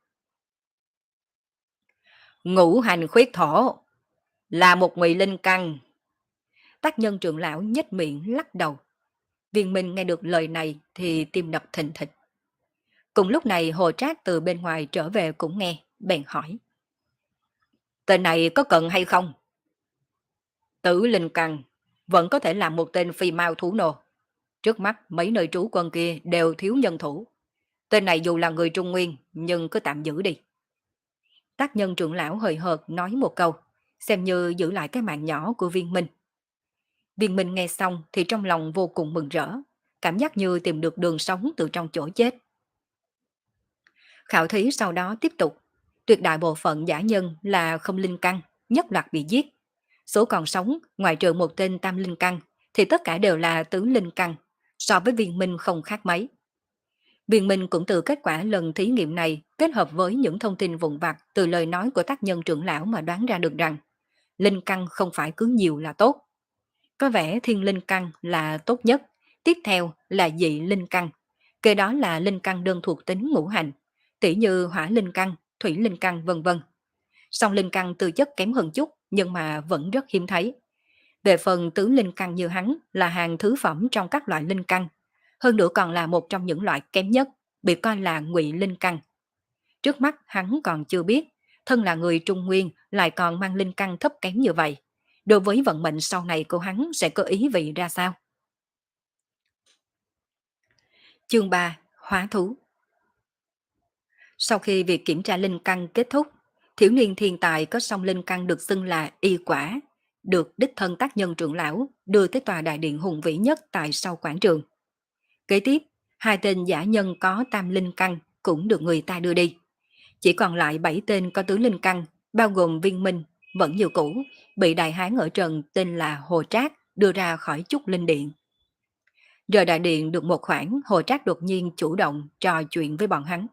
Ngũ hành khuyết thổ là một ngụy linh căn. Tác nhân trưởng lão nhếch miệng lắc đầu. Viên Minh nghe được lời này thì tim đập thình thịch. Cùng lúc này Hồ Trác từ bên ngoài trở về cũng nghe, bèn hỏi. Tên này có cần hay không? Tử linh căn vẫn có thể làm một tên phi mao thú nô. Trước mắt mấy nơi trú quân kia đều thiếu nhân thủ. Tên này dù là người Trung Nguyên nhưng cứ tạm giữ đi. Tác nhân trưởng lão hời hợt nói một câu, xem như giữ lại cái mạng nhỏ của viên minh. Viên minh nghe xong thì trong lòng vô cùng mừng rỡ, cảm giác như tìm được đường sống từ trong chỗ chết. Khảo thí sau đó tiếp tục, tuyệt đại bộ phận giả nhân là không linh căn, nhất loạt bị giết. Số còn sống, ngoại trừ một tên tam linh căn, thì tất cả đều là tứ linh căn, so với viên minh không khác mấy. Viên minh cũng từ kết quả lần thí nghiệm này kết hợp với những thông tin vụn vặt từ lời nói của tác nhân trưởng lão mà đoán ra được rằng linh căn không phải cứ nhiều là tốt. Có vẻ thiên linh căn là tốt nhất, tiếp theo là dị linh căn, kế đó là linh căn đơn thuộc tính ngũ hành, tỉ như hỏa linh căn, thủy linh căn vân vân. Song linh căn tư chất kém hơn chút nhưng mà vẫn rất hiếm thấy. Về phần tứ linh căn như hắn là hàng thứ phẩm trong các loại linh căn, hơn nữa còn là một trong những loại kém nhất, bị coi là ngụy linh căn. Trước mắt hắn còn chưa biết, thân là người Trung Nguyên lại còn mang linh căn thấp kém như vậy. Đối với vận mệnh sau này của hắn sẽ có ý vị ra sao? Chương 3: Hóa thú. Sau khi việc kiểm tra linh căn kết thúc, thiếu niên thiên tài có song linh căn được xưng là y quả, được đích thân tác nhân trưởng lão đưa tới tòa đại điện hùng vĩ nhất tại sau quảng trường. Kế tiếp, hai tên giả nhân có tam linh căn cũng được người ta đưa đi. Chỉ còn lại 7 tên có tứ linh căn, bao gồm viên minh, vẫn như cũ, bị đại hán ở trần tên là Hồ Trác đưa ra khỏi Trúc Linh Điện. Rời đại điện được một khoảng, Hồ Trác đột nhiên chủ động trò chuyện với bọn hắn.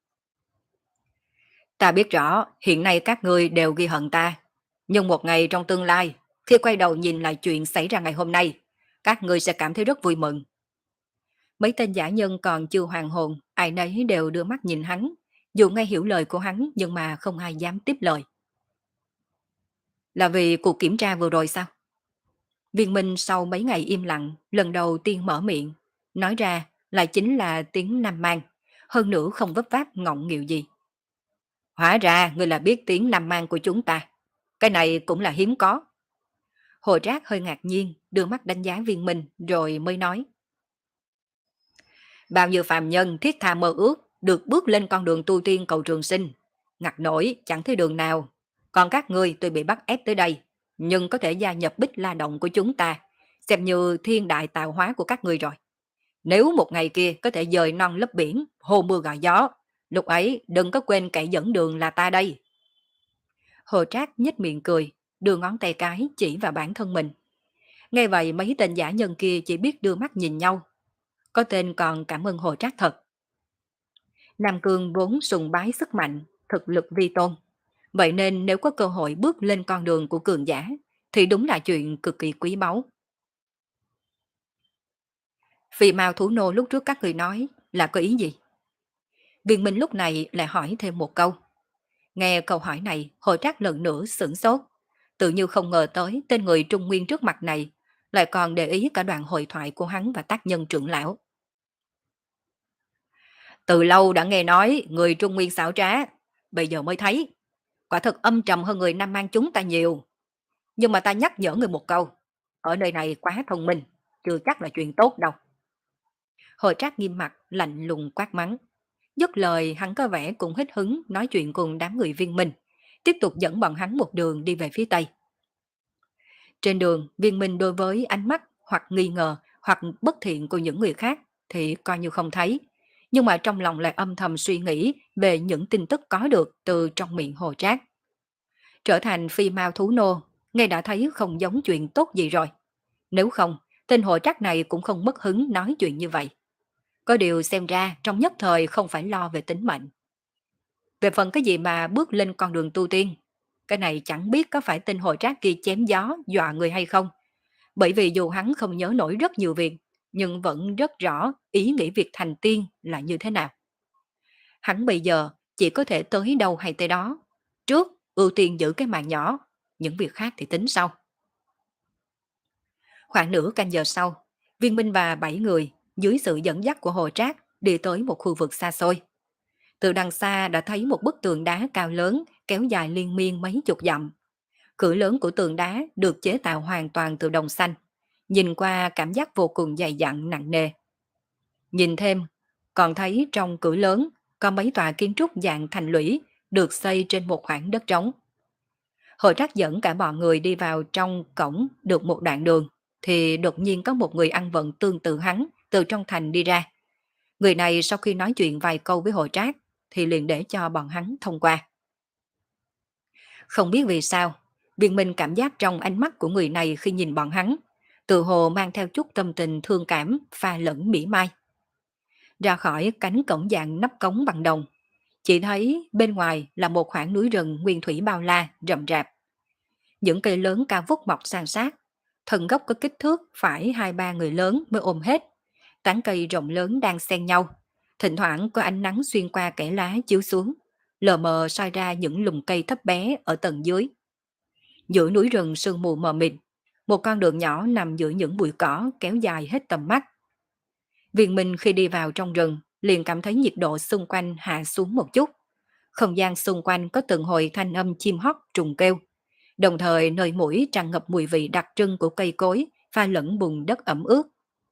Ta biết rõ, hiện nay các ngươi đều ghi hận ta. Nhưng một ngày trong tương lai, khi quay đầu nhìn lại chuyện xảy ra ngày hôm nay, các ngươi sẽ cảm thấy rất vui mừng. Mấy tên giả nhân còn chưa hoàn hồn, ai nấy đều đưa mắt nhìn hắn, dù nghe hiểu lời của hắn nhưng mà không ai dám tiếp lời. Là vì cuộc kiểm tra vừa rồi sao? Viên Minh sau mấy ngày im lặng, lần đầu tiên mở miệng, nói ra lại chính là tiếng Nam Mang, hơn nữa không vấp váp ngọng nghịu gì. Hóa ra ngươi là biết tiếng Nam Mang của chúng ta, cái này cũng là hiếm có. Hồ Trác hơi ngạc nhiên, đưa mắt đánh giá Viên Minh rồi mới nói. Bao nhiêu phàm nhân thiết tha mơ ước được bước lên con đường tu tiên cầu trường sinh, ngặt nổi chẳng thấy đường nào. Còn các ngươi tuy bị bắt ép tới đây, nhưng có thể gia nhập Bích La Động của chúng ta, xem như thiên đại tạo hóa của các ngươi rồi. Nếu một ngày kia có thể dời non lấp biển, hô mưa gọi gió, lúc ấy đừng có quên kẻ dẫn đường là ta đây. Hồ Trác nhếch miệng cười, đưa ngón tay cái chỉ vào bản thân mình. Nghe vậy mấy tên giả nhân kia chỉ biết đưa mắt nhìn nhau. Có tên còn cảm ơn Hồ Trác thật. Nam Cương vốn sùng bái sức mạnh, thực lực vi tôn. Vậy nên nếu có cơ hội bước lên con đường của cường giả, thì đúng là chuyện cực kỳ quý báu. Vì Mao Thủ Nô lúc trước các người nói là có ý gì? Viên Minh lúc này lại hỏi thêm một câu. Nghe câu hỏi này, Hồ Trác lần nữa sửng sốt. Tự như không ngờ tới tên người Trung Nguyên trước mặt này, lại còn để ý cả đoạn hội thoại của hắn và tác nhân trưởng lão. Từ lâu đã nghe nói người Trung Nguyên xảo trá, bây giờ mới thấy, quả thật âm trầm hơn người Nam Mang chúng ta nhiều. Nhưng mà ta nhắc nhở người một câu, ở nơi này quá thông minh, chưa chắc là chuyện tốt đâu. Hồ Trác nghiêm mặt, lạnh lùng quát mắng. Dứt lời hắn có vẻ cũng hít hứng nói chuyện cùng đám người Viên Minh, tiếp tục dẫn bọn hắn một đường đi về phía Tây. Trên đường, Viên Minh đối với ánh mắt hoặc nghi ngờ hoặc bất thiện của những người khác thì coi như không thấy, nhưng mà trong lòng lại âm thầm suy nghĩ về những tin tức có được từ trong miệng Hồ Trác. Trở thành phi mao thú nô, nghe đã thấy không giống chuyện tốt gì rồi. Nếu không, tên Hồ Trác này cũng không mất hứng nói chuyện như vậy. Có điều xem ra trong nhất thời không phải lo về tính mệnh. Về phần cái gì mà bước lên con đường tu tiên, cái này chẳng biết có phải tên Hồ Trác kia chém gió dọa người hay không. Bởi vì dù hắn không nhớ nổi rất nhiều việc, nhưng vẫn rất rõ ý nghĩ việc thành tiên là như thế nào. Hắn bây giờ chỉ có thể tới đâu hay tới đó. Trước, ưu tiên giữ cái mạng nhỏ, những việc khác thì tính sau. Khoảng nửa canh giờ sau, Viên Minh và 7 người dưới sự dẫn dắt của Hồ Trác đi tới một khu vực xa xôi. Từ đằng xa đã thấy một bức tường đá cao lớn kéo dài liên miên mấy chục dặm. Cửa lớn của tường đá được chế tạo hoàn toàn từ đồng xanh, nhìn qua cảm giác vô cùng dày dặn nặng nề. Nhìn thêm, còn thấy trong cửa lớn có mấy tòa kiến trúc dạng thành lũy được xây trên một khoảng đất trống. Hội Trác dẫn cả bọn người đi vào trong cổng được một đoạn đường, thì đột nhiên có một người ăn vận tương tự hắn từ trong thành đi ra. Người này sau khi nói chuyện vài câu với Hội Trác thì liền để cho bọn hắn thông qua. Không biết vì sao, Viên Minh cảm giác trong ánh mắt của người này khi nhìn bọn hắn, tự hồ mang theo chút tâm tình thương cảm pha lẫn mỉa mai. Ra khỏi cánh cổng dạng nắp cống bằng đồng, chỉ thấy bên ngoài là một khoảng núi rừng nguyên thủy bao la, rậm rạp. Những cây lớn cao vút mọc san sát, thân gốc có kích thước phải 2-3 người lớn mới ôm hết. Tán cây rộng lớn đang xen nhau, thỉnh thoảng có ánh nắng xuyên qua kẽ lá chiếu xuống, lờ mờ soi ra những lùm cây thấp bé ở tầng dưới. Giữa núi rừng sương mù mờ mịt, một con đường nhỏ nằm giữa những bụi cỏ kéo dài hết tầm mắt. Viên Minh khi đi vào trong rừng liền cảm thấy nhiệt độ xung quanh hạ xuống một chút. Không gian xung quanh có từng hồi thanh âm chim hót trùng kêu, đồng thời nơi mũi tràn ngập mùi vị đặc trưng của cây cối pha lẫn bùn đất ẩm ướt.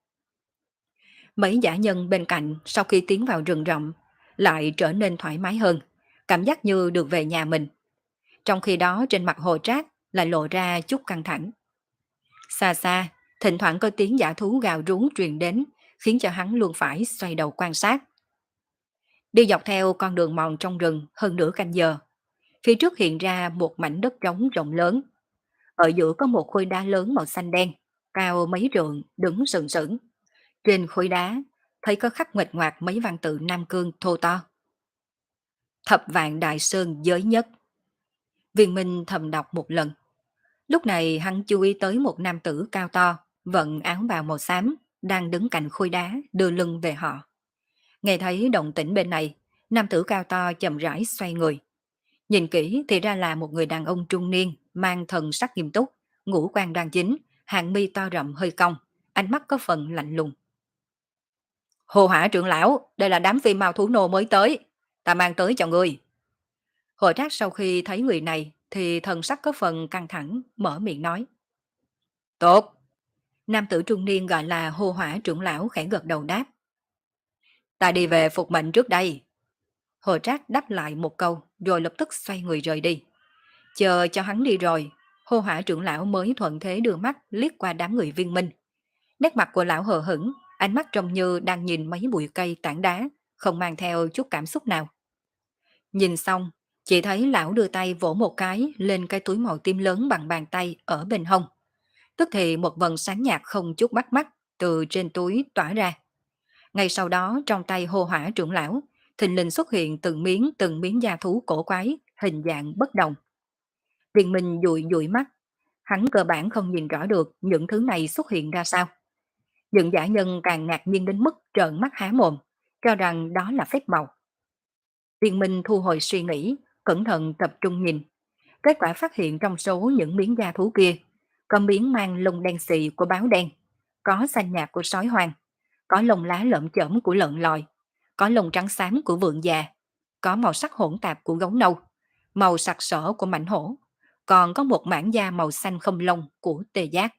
Mấy dã nhân bên cạnh sau khi tiến vào rừng rậm lại trở nên thoải mái hơn, cảm giác như được về nhà mình. Trong khi đó trên mặt Hồ Trác lại lộ ra chút căng thẳng. Xa xa, thỉnh thoảng có tiếng dã thú gào rú truyền đến, khiến cho hắn luôn phải xoay đầu quan sát. Đi dọc theo con đường mòn trong rừng hơn nửa canh giờ, phía trước hiện ra một mảnh đất trống rộng lớn. Ở giữa có một khối đá lớn màu xanh đen, cao mấy trượng, đứng sừng sững. Trên khối đá, thấy có khắc nguệch ngoạc mấy văn tự Nam Cương thô to. Thập vạn đại sơn giới nhất. Viên Minh thầm đọc một lần. Lúc này hắn chú ý tới một nam tử cao to, vận áo bào màu xám, đang đứng cạnh khối đá, đưa lưng về họ. Nghe thấy động tĩnh bên này, nam tử cao to chậm rãi xoay người. Nhìn kỹ thì ra là một người đàn ông trung niên, mang thần sắc nghiêm túc, ngũ quan đoan chính, hàng mi to rậm hơi cong, ánh mắt có phần lạnh lùng. Hồ Hỏa trưởng lão, đây là đám phi mao thú nô mới tới, ta mang tới cho ngươi. Hội Trác sau khi thấy người này thì thần sắc có phần căng thẳng, mở miệng nói. Tốt. Nam tử trung niên gọi là Hồ Hỏa trưởng lão khẽ gật đầu đáp. Ta đi về phục mệnh trước đây. Hồ Trác đáp lại một câu rồi lập tức xoay người rời đi. Chờ cho hắn đi rồi, Hồ Hỏa trưởng lão mới thuận thế đưa mắt liếc qua đám người Viên Minh. Nét mặt của lão hờ hững, ánh mắt trông như đang nhìn mấy bụi cây tảng đá, không mang theo chút cảm xúc nào. Nhìn xong, chỉ thấy lão đưa tay vỗ một cái lên cái túi màu tím lớn bằng bàn tay ở bên hông. Tức thì một vầng sáng nhạt không chút bắt mắt từ trên túi tỏa ra. Ngay sau đó trong tay Hồ Hỏa trưởng lão, thình lình xuất hiện từng miếng da thú cổ quái, hình dạng bất đồng. Viên Minh dụi dụi mắt, hắn cơ bản không nhìn rõ được những thứ này xuất hiện ra sao. Những dã nhân càng ngạc nhiên đến mức trợn mắt há mồm, cho rằng đó là phép màu. Viên Minh thu hồi suy nghĩ, cẩn thận tập trung nhìn. Kết quả phát hiện trong số những miếng da thú kia, có miếng mang lông đen xì của báo đen, có xanh nhạt của sói hoang, có lông lá lởm chởm của lợn lòi, có lông trắng xám của vượn già, có màu sắc hỗn tạp của gấu nâu, màu sặc sỡ của mãnh hổ, còn có một mảng da màu xanh không lông của tê giác.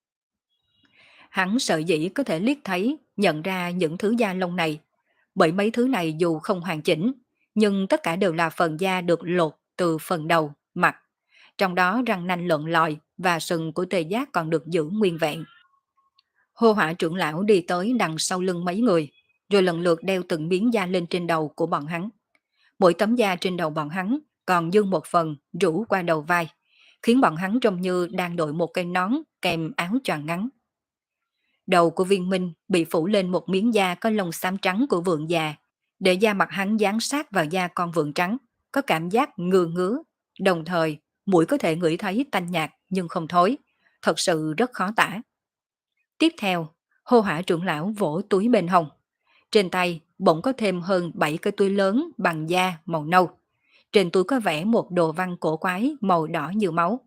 Hắn sợ dĩ có thể liếc thấy, nhận ra những thứ da lông này, bởi mấy thứ này dù không hoàn chỉnh, nhưng tất cả đều là phần da được lột từ phần đầu, mặt. Trong đó răng nanh lợn lòi và sừng của tê giác còn được giữ nguyên vẹn. Hô Hỏa trưởng lão đi tới đằng sau lưng mấy người, rồi lần lượt đeo từng miếng da lên trên đầu của bọn hắn. Mỗi tấm da trên đầu bọn hắn còn dư một phần rũ qua đầu vai, khiến bọn hắn trông như đang đội một cây nón kèm áo choàng ngắn. Đầu của Viên Minh bị phủ lên một miếng da có lông xám trắng của vượn già, để da mặt hắn dán sát vào da con vượn trắng, có cảm giác ngứa ngứa, đồng thời mũi có thể ngửi thấy tanh nhạt nhưng không thối, thật sự rất khó tả. Tiếp theo, Hô Hỏa trưởng lão vỗ túi bên hông. Trên tay bỗng có thêm hơn 7 cái túi lớn bằng da màu nâu. Trên túi có vẽ một đồ văn cổ quái màu đỏ như máu.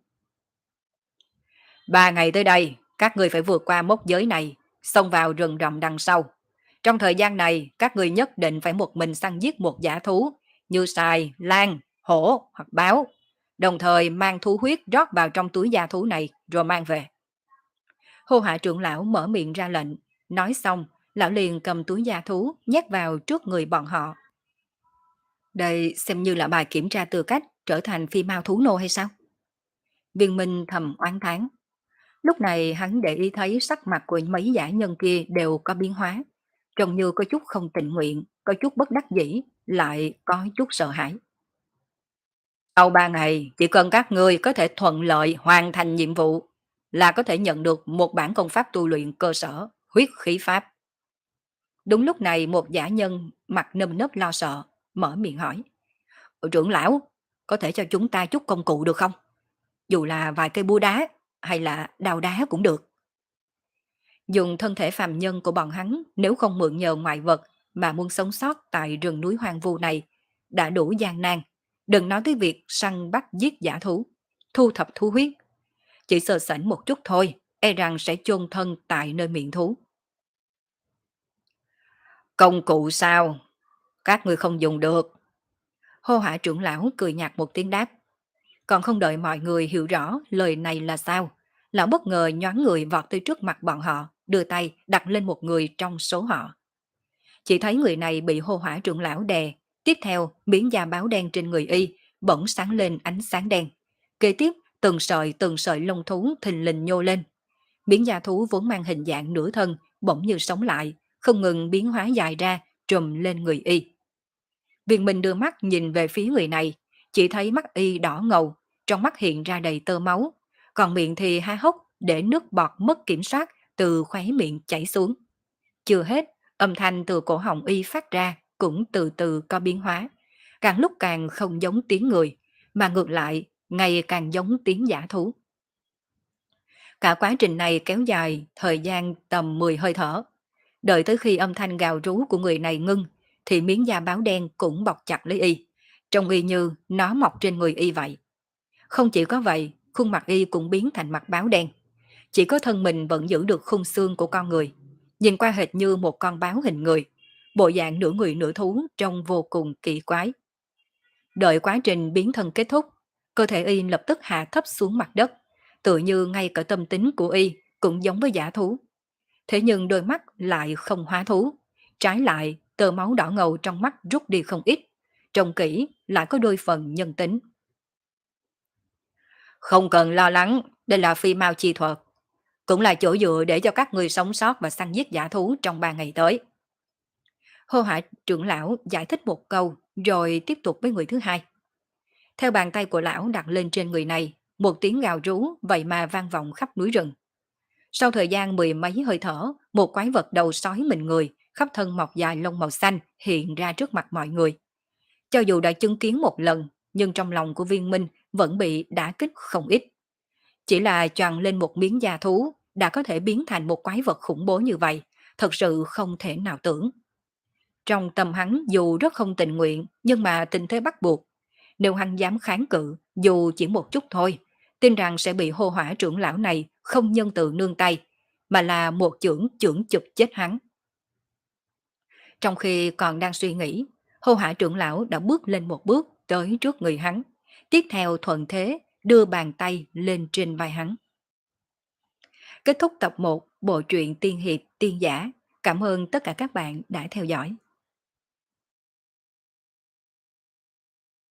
3 ngày tới đây, các người phải vượt qua mốc giới này, xông vào rừng rậm đằng sau. Trong thời gian này, các người nhất định phải một mình săn giết một dã thú như sài, lan, hổ hoặc báo, đồng thời mang thú huyết rót vào trong túi da thú này rồi mang về. Hô Hỏa trưởng lão mở miệng ra lệnh, nói xong, lão liền cầm túi da thú nhét vào trước người bọn họ. Đây xem như là bài kiểm tra tư cách trở thành phi mao thú nô hay sao? Viên Minh thầm oán thán. Lúc này hắn để ý thấy sắc mặt của mấy giả nhân kia đều có biến hóa, trông như có chút không tình nguyện, có chút bất đắc dĩ, lại có chút sợ hãi. Sau 3 ngày, chỉ cần các ngươi có thể thuận lợi hoàn thành nhiệm vụ, là có thể nhận được một bản công pháp tu luyện cơ sở, huyết khí pháp. Đúng lúc này một giả nhân mặt nơm nớp lo sợ, mở miệng hỏi. Trưởng lão, có thể cho chúng ta chút công cụ được không? Dù là vài cây búa đá, hay là đào đá cũng được. Dùng thân thể phàm nhân của bọn hắn nếu không mượn nhờ ngoại vật mà muốn sống sót tại rừng núi hoang vu này đã đủ gian nan. Đừng nói tới việc săn bắt giết giả thú, thu thập thú huyết. Chỉ sơ sảnh một chút thôi, e rằng sẽ chôn thân tại nơi miệng thú. Công cụ sao? Các ngươi không dùng được. Hô Hỏa trưởng lão cười nhạt một tiếng đáp. Còn không đợi mọi người hiểu rõ lời này là sao, lão bất ngờ nhoáng người vọt tới trước mặt bọn họ, đưa tay đặt lên một người trong số họ. Chỉ thấy người này bị Hô Hỏa trưởng lão đè, tiếp theo miếng da báo đen trên người y bỗng sáng lên ánh sáng đen. Kế tiếp, từng sợi lông thú thình lình nhô lên. Miếng da thú vốn mang hình dạng nửa thân, bỗng như sống lại, không ngừng biến hóa dài ra, trùm lên người y. Viên Minh đưa mắt nhìn về phía người này, chỉ thấy mắt y đỏ ngầu, trong mắt hiện ra đầy tơ máu, còn miệng thì há hốc để nước bọt mất kiểm soát từ khóe miệng chảy xuống. Chưa hết, âm thanh từ cổ họng y phát ra cũng từ từ có biến hóa, càng lúc càng không giống tiếng người, mà ngược lại ngày càng giống tiếng giả thú. Cả quá trình này kéo dài thời gian tầm 10 hơi thở. Đợi tới khi âm thanh gào rú của người này ngưng, thì miếng da báo đen cũng bọc chặt lấy y, trông y như nó mọc trên người y vậy. Không chỉ có vậy, khuôn mặt y cũng biến thành mặt báo đen. Chỉ có thân mình vẫn giữ được khung xương của con người. Nhìn qua hệt như một con báo hình người, bộ dạng nửa người nửa thú trông vô cùng kỳ quái. Đợi quá trình biến thân kết thúc, cơ thể y lập tức hạ thấp xuống mặt đất, tự như ngay cả tâm tính của y cũng giống với giả thú. Thế nhưng đôi mắt lại không hóa thú, trái lại tơ máu đỏ ngầu trong mắt rút đi không ít, trông kỹ lại có đôi phần nhân tính. Không cần lo lắng, đây là phi mao chi thuật, cũng là chỗ dựa để cho các người sống sót và săn giết giả thú trong 3 ngày tới. Hô Hạ trưởng lão giải thích một câu rồi tiếp tục với người thứ hai. Theo bàn tay của lão đặt lên trên người này, một tiếng gào rú vậy mà vang vọng khắp núi rừng. Sau thời gian mười mấy hơi thở, một quái vật đầu sói mình người, khắp thân mọc dài lông màu xanh hiện ra trước mặt mọi người. Cho dù đã chứng kiến một lần, nhưng trong lòng của Viên Minh vẫn bị đả kích không ít. Chỉ là choàng lên một miếng da thú đã có thể biến thành một quái vật khủng bố như vậy, thật sự không thể nào tưởng. Trong tâm hắn dù rất không tình nguyện, nhưng mà tình thế bắt buộc. Nếu hắn dám kháng cự, dù chỉ một chút thôi, tin rằng sẽ bị Hô Hỏa trưởng lão này không nhân từ nương tay, mà là một chưởng chưởng chụp chết hắn. Trong khi còn đang suy nghĩ, Hô Hỏa trưởng lão đã bước lên một bước tới trước người hắn, tiếp theo thuận thế đưa bàn tay lên trên vai hắn. Kết thúc tập 1 bộ truyện Tiên Hiệp Tiên Giả. Cảm ơn tất cả các bạn đã theo dõi.